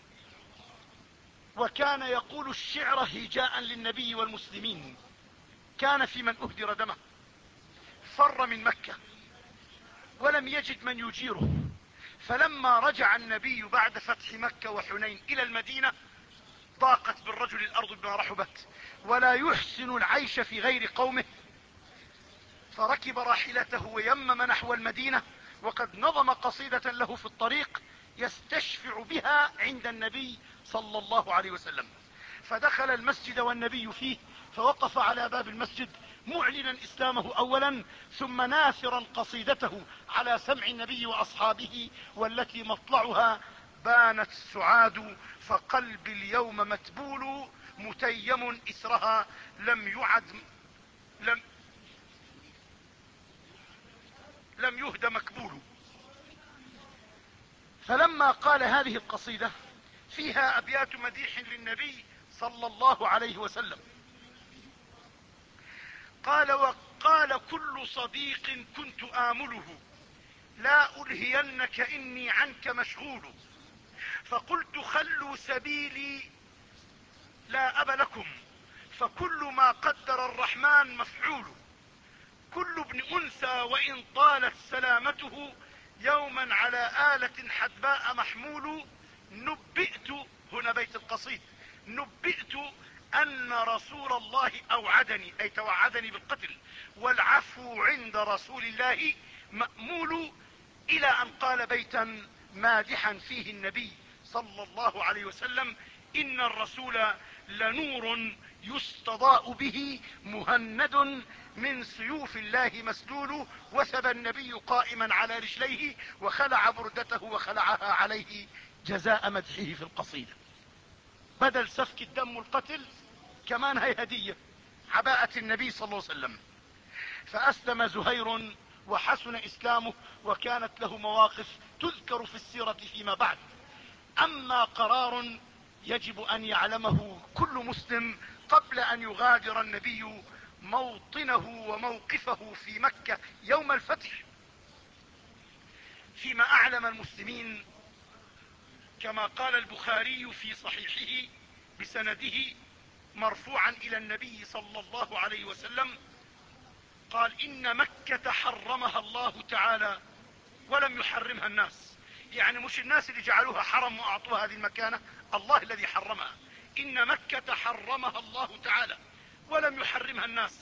وكان يقول الشعر هجاء للنبي والمسلمين. كان في من أهدر دمه، فر من مكة ولم يجد من يجيره، فلما رجع النبي بعد فتح مكة وحنين إلى المدينة ضاقت بالرجل الأرض بما رحبت، ولا يحسن العيش في غير قومه، فركب راحلته ويمم نحو المدينة، وقد نظم قصيدة له في الطريق يستشفع بها عند النبي صلى الله عليه وسلم. فدخل المسجد والنبي فيه، فوقف على باب المسجد معلنا إسلامه أولا، ثم ناثرا قصيدته على سمع النبي وأصحابه، والتي مطلعها: بانت السعاد فقلبي اليوم متبول، متيم إسرها لم يعد لم, لم يهد مكبول. فلما قال هذه القصيدة فيها أبيات مديح للنبي صلى الله عليه وسلم، قال: وقال كل صديق كنت آمله، لا ألهينك إني عنك مشغول، فقلت خلوا سبيلي لا أب لكم، فكل ما قدر الرحمن مفعول، كل ابن أنثى وإن طالت سلامته، يوما على آلة حدباء محمول. نبئت، هنا بيت القصيد، نبئت أن رسول الله أوعدني، أي توعدني بالقتل، والعفو عند رسول الله مأمول، إلى أن قال بيتا مادحا فيه النبي صلى الله عليه وسلم: إن الرسول لنور يستضاء به، مهند من سيوف الله مسلول. وثب النبي قائما على رجليه، وخلع بردته وخلعها عليه جزاء مدحه في القصيدة. بدل سفك الدم والقتل كمان هي هدية، عباءة النبي صلى الله عليه وسلم. فأسلم زهير وحسن إسلامه، وكانت له مواقف تذكر في السيرة فيما بعد. أما قرار يجب أن يعلمه كل مسلم قبل أن يغادر النبي موطنه وموقفه في مكة يوم الفتح، فيما أعلم المسلمين، كما قال البخاري في صحيحه بسنده مرفوعا إلى النبي صلى الله عليه وسلم، قال: إن مكة حرمها الله تعالى ولم يحرمها الناس. يعني مش الناس اللي جعلوها حرم وأعطوها هذه المكانة، الله الذي حرمها. إن مكة حرمها الله تعالى ولم يحرمها الناس،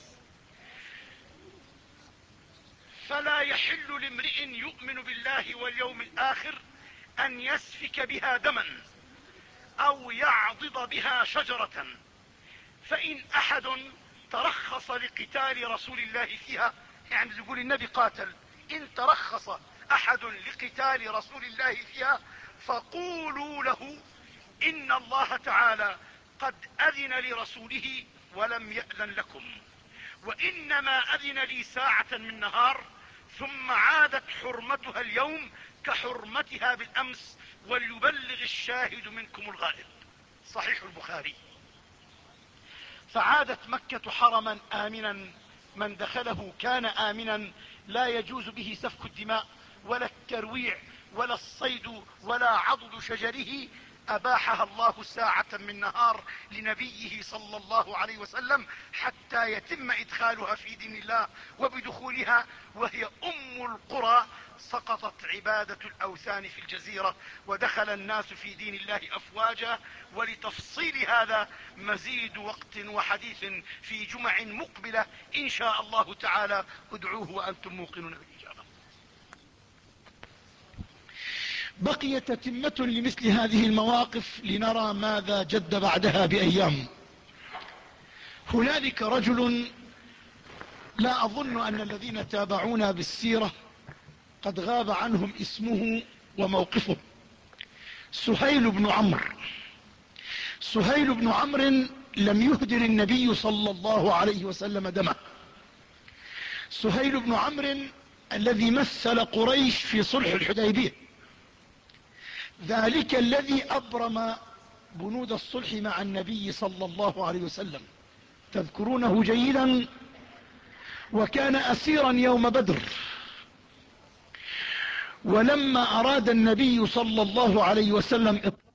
فلا يحل لامرئ يؤمن بالله واليوم الآخر أن يسفك بها دما أو يعضد بها شجرة، فإن أحد ترخص لقتال رسول الله فيها، يعني يقول النبي قاتل، إن ترخص أحد لقتال رسول الله فيها فقولوا له إن الله تعالى قد أذن لرسوله ولم يأذن لكم، وإنما أذن لي ساعة من نهار، ثم عادت حرمتها اليوم كحرمتها بالأمس، وليبلغ الشاهد منكم الغائب. صحيح البخاري. فعادت مكة حرما آمنا، من دخله كان آمنا، لا يجوز به سفك الدماء ولا الترويع ولا الصيد ولا عضد شجره. أباحها الله ساعة من نهار لنبيه صلى الله عليه وسلم حتى يتم إدخالها في دين الله، وبدخولها وهي أم القرى سقطت عبادة الأوثان في الجزيرة، ودخل الناس في دين الله أفواجا. ولتفصيل هذا مزيد وقت وحديث في جمع مقبلة إن شاء الله تعالى، ادعوه وأنتم موقنون بالإجابة. بقي تتمة لمثل هذه المواقف لنرى ماذا جد بعدها بأيام. هنالك رجل لا أظن أن الذين تابعونا بالسيرة قد غاب عنهم اسمه وموقفه، سهيل بن عمرو. سهيل بن عمرو لم يهدر النبي صلى الله عليه وسلم دمه. سهيل بن عمرو الذي مثل قريش في صلح الحديبية، ذلك الذي أبرم بنود الصلح مع النبي صلى الله عليه وسلم، تذكرونه جيدا، وكان أسيرا يوم بدر. ولما أراد النبي صلى الله عليه وسلم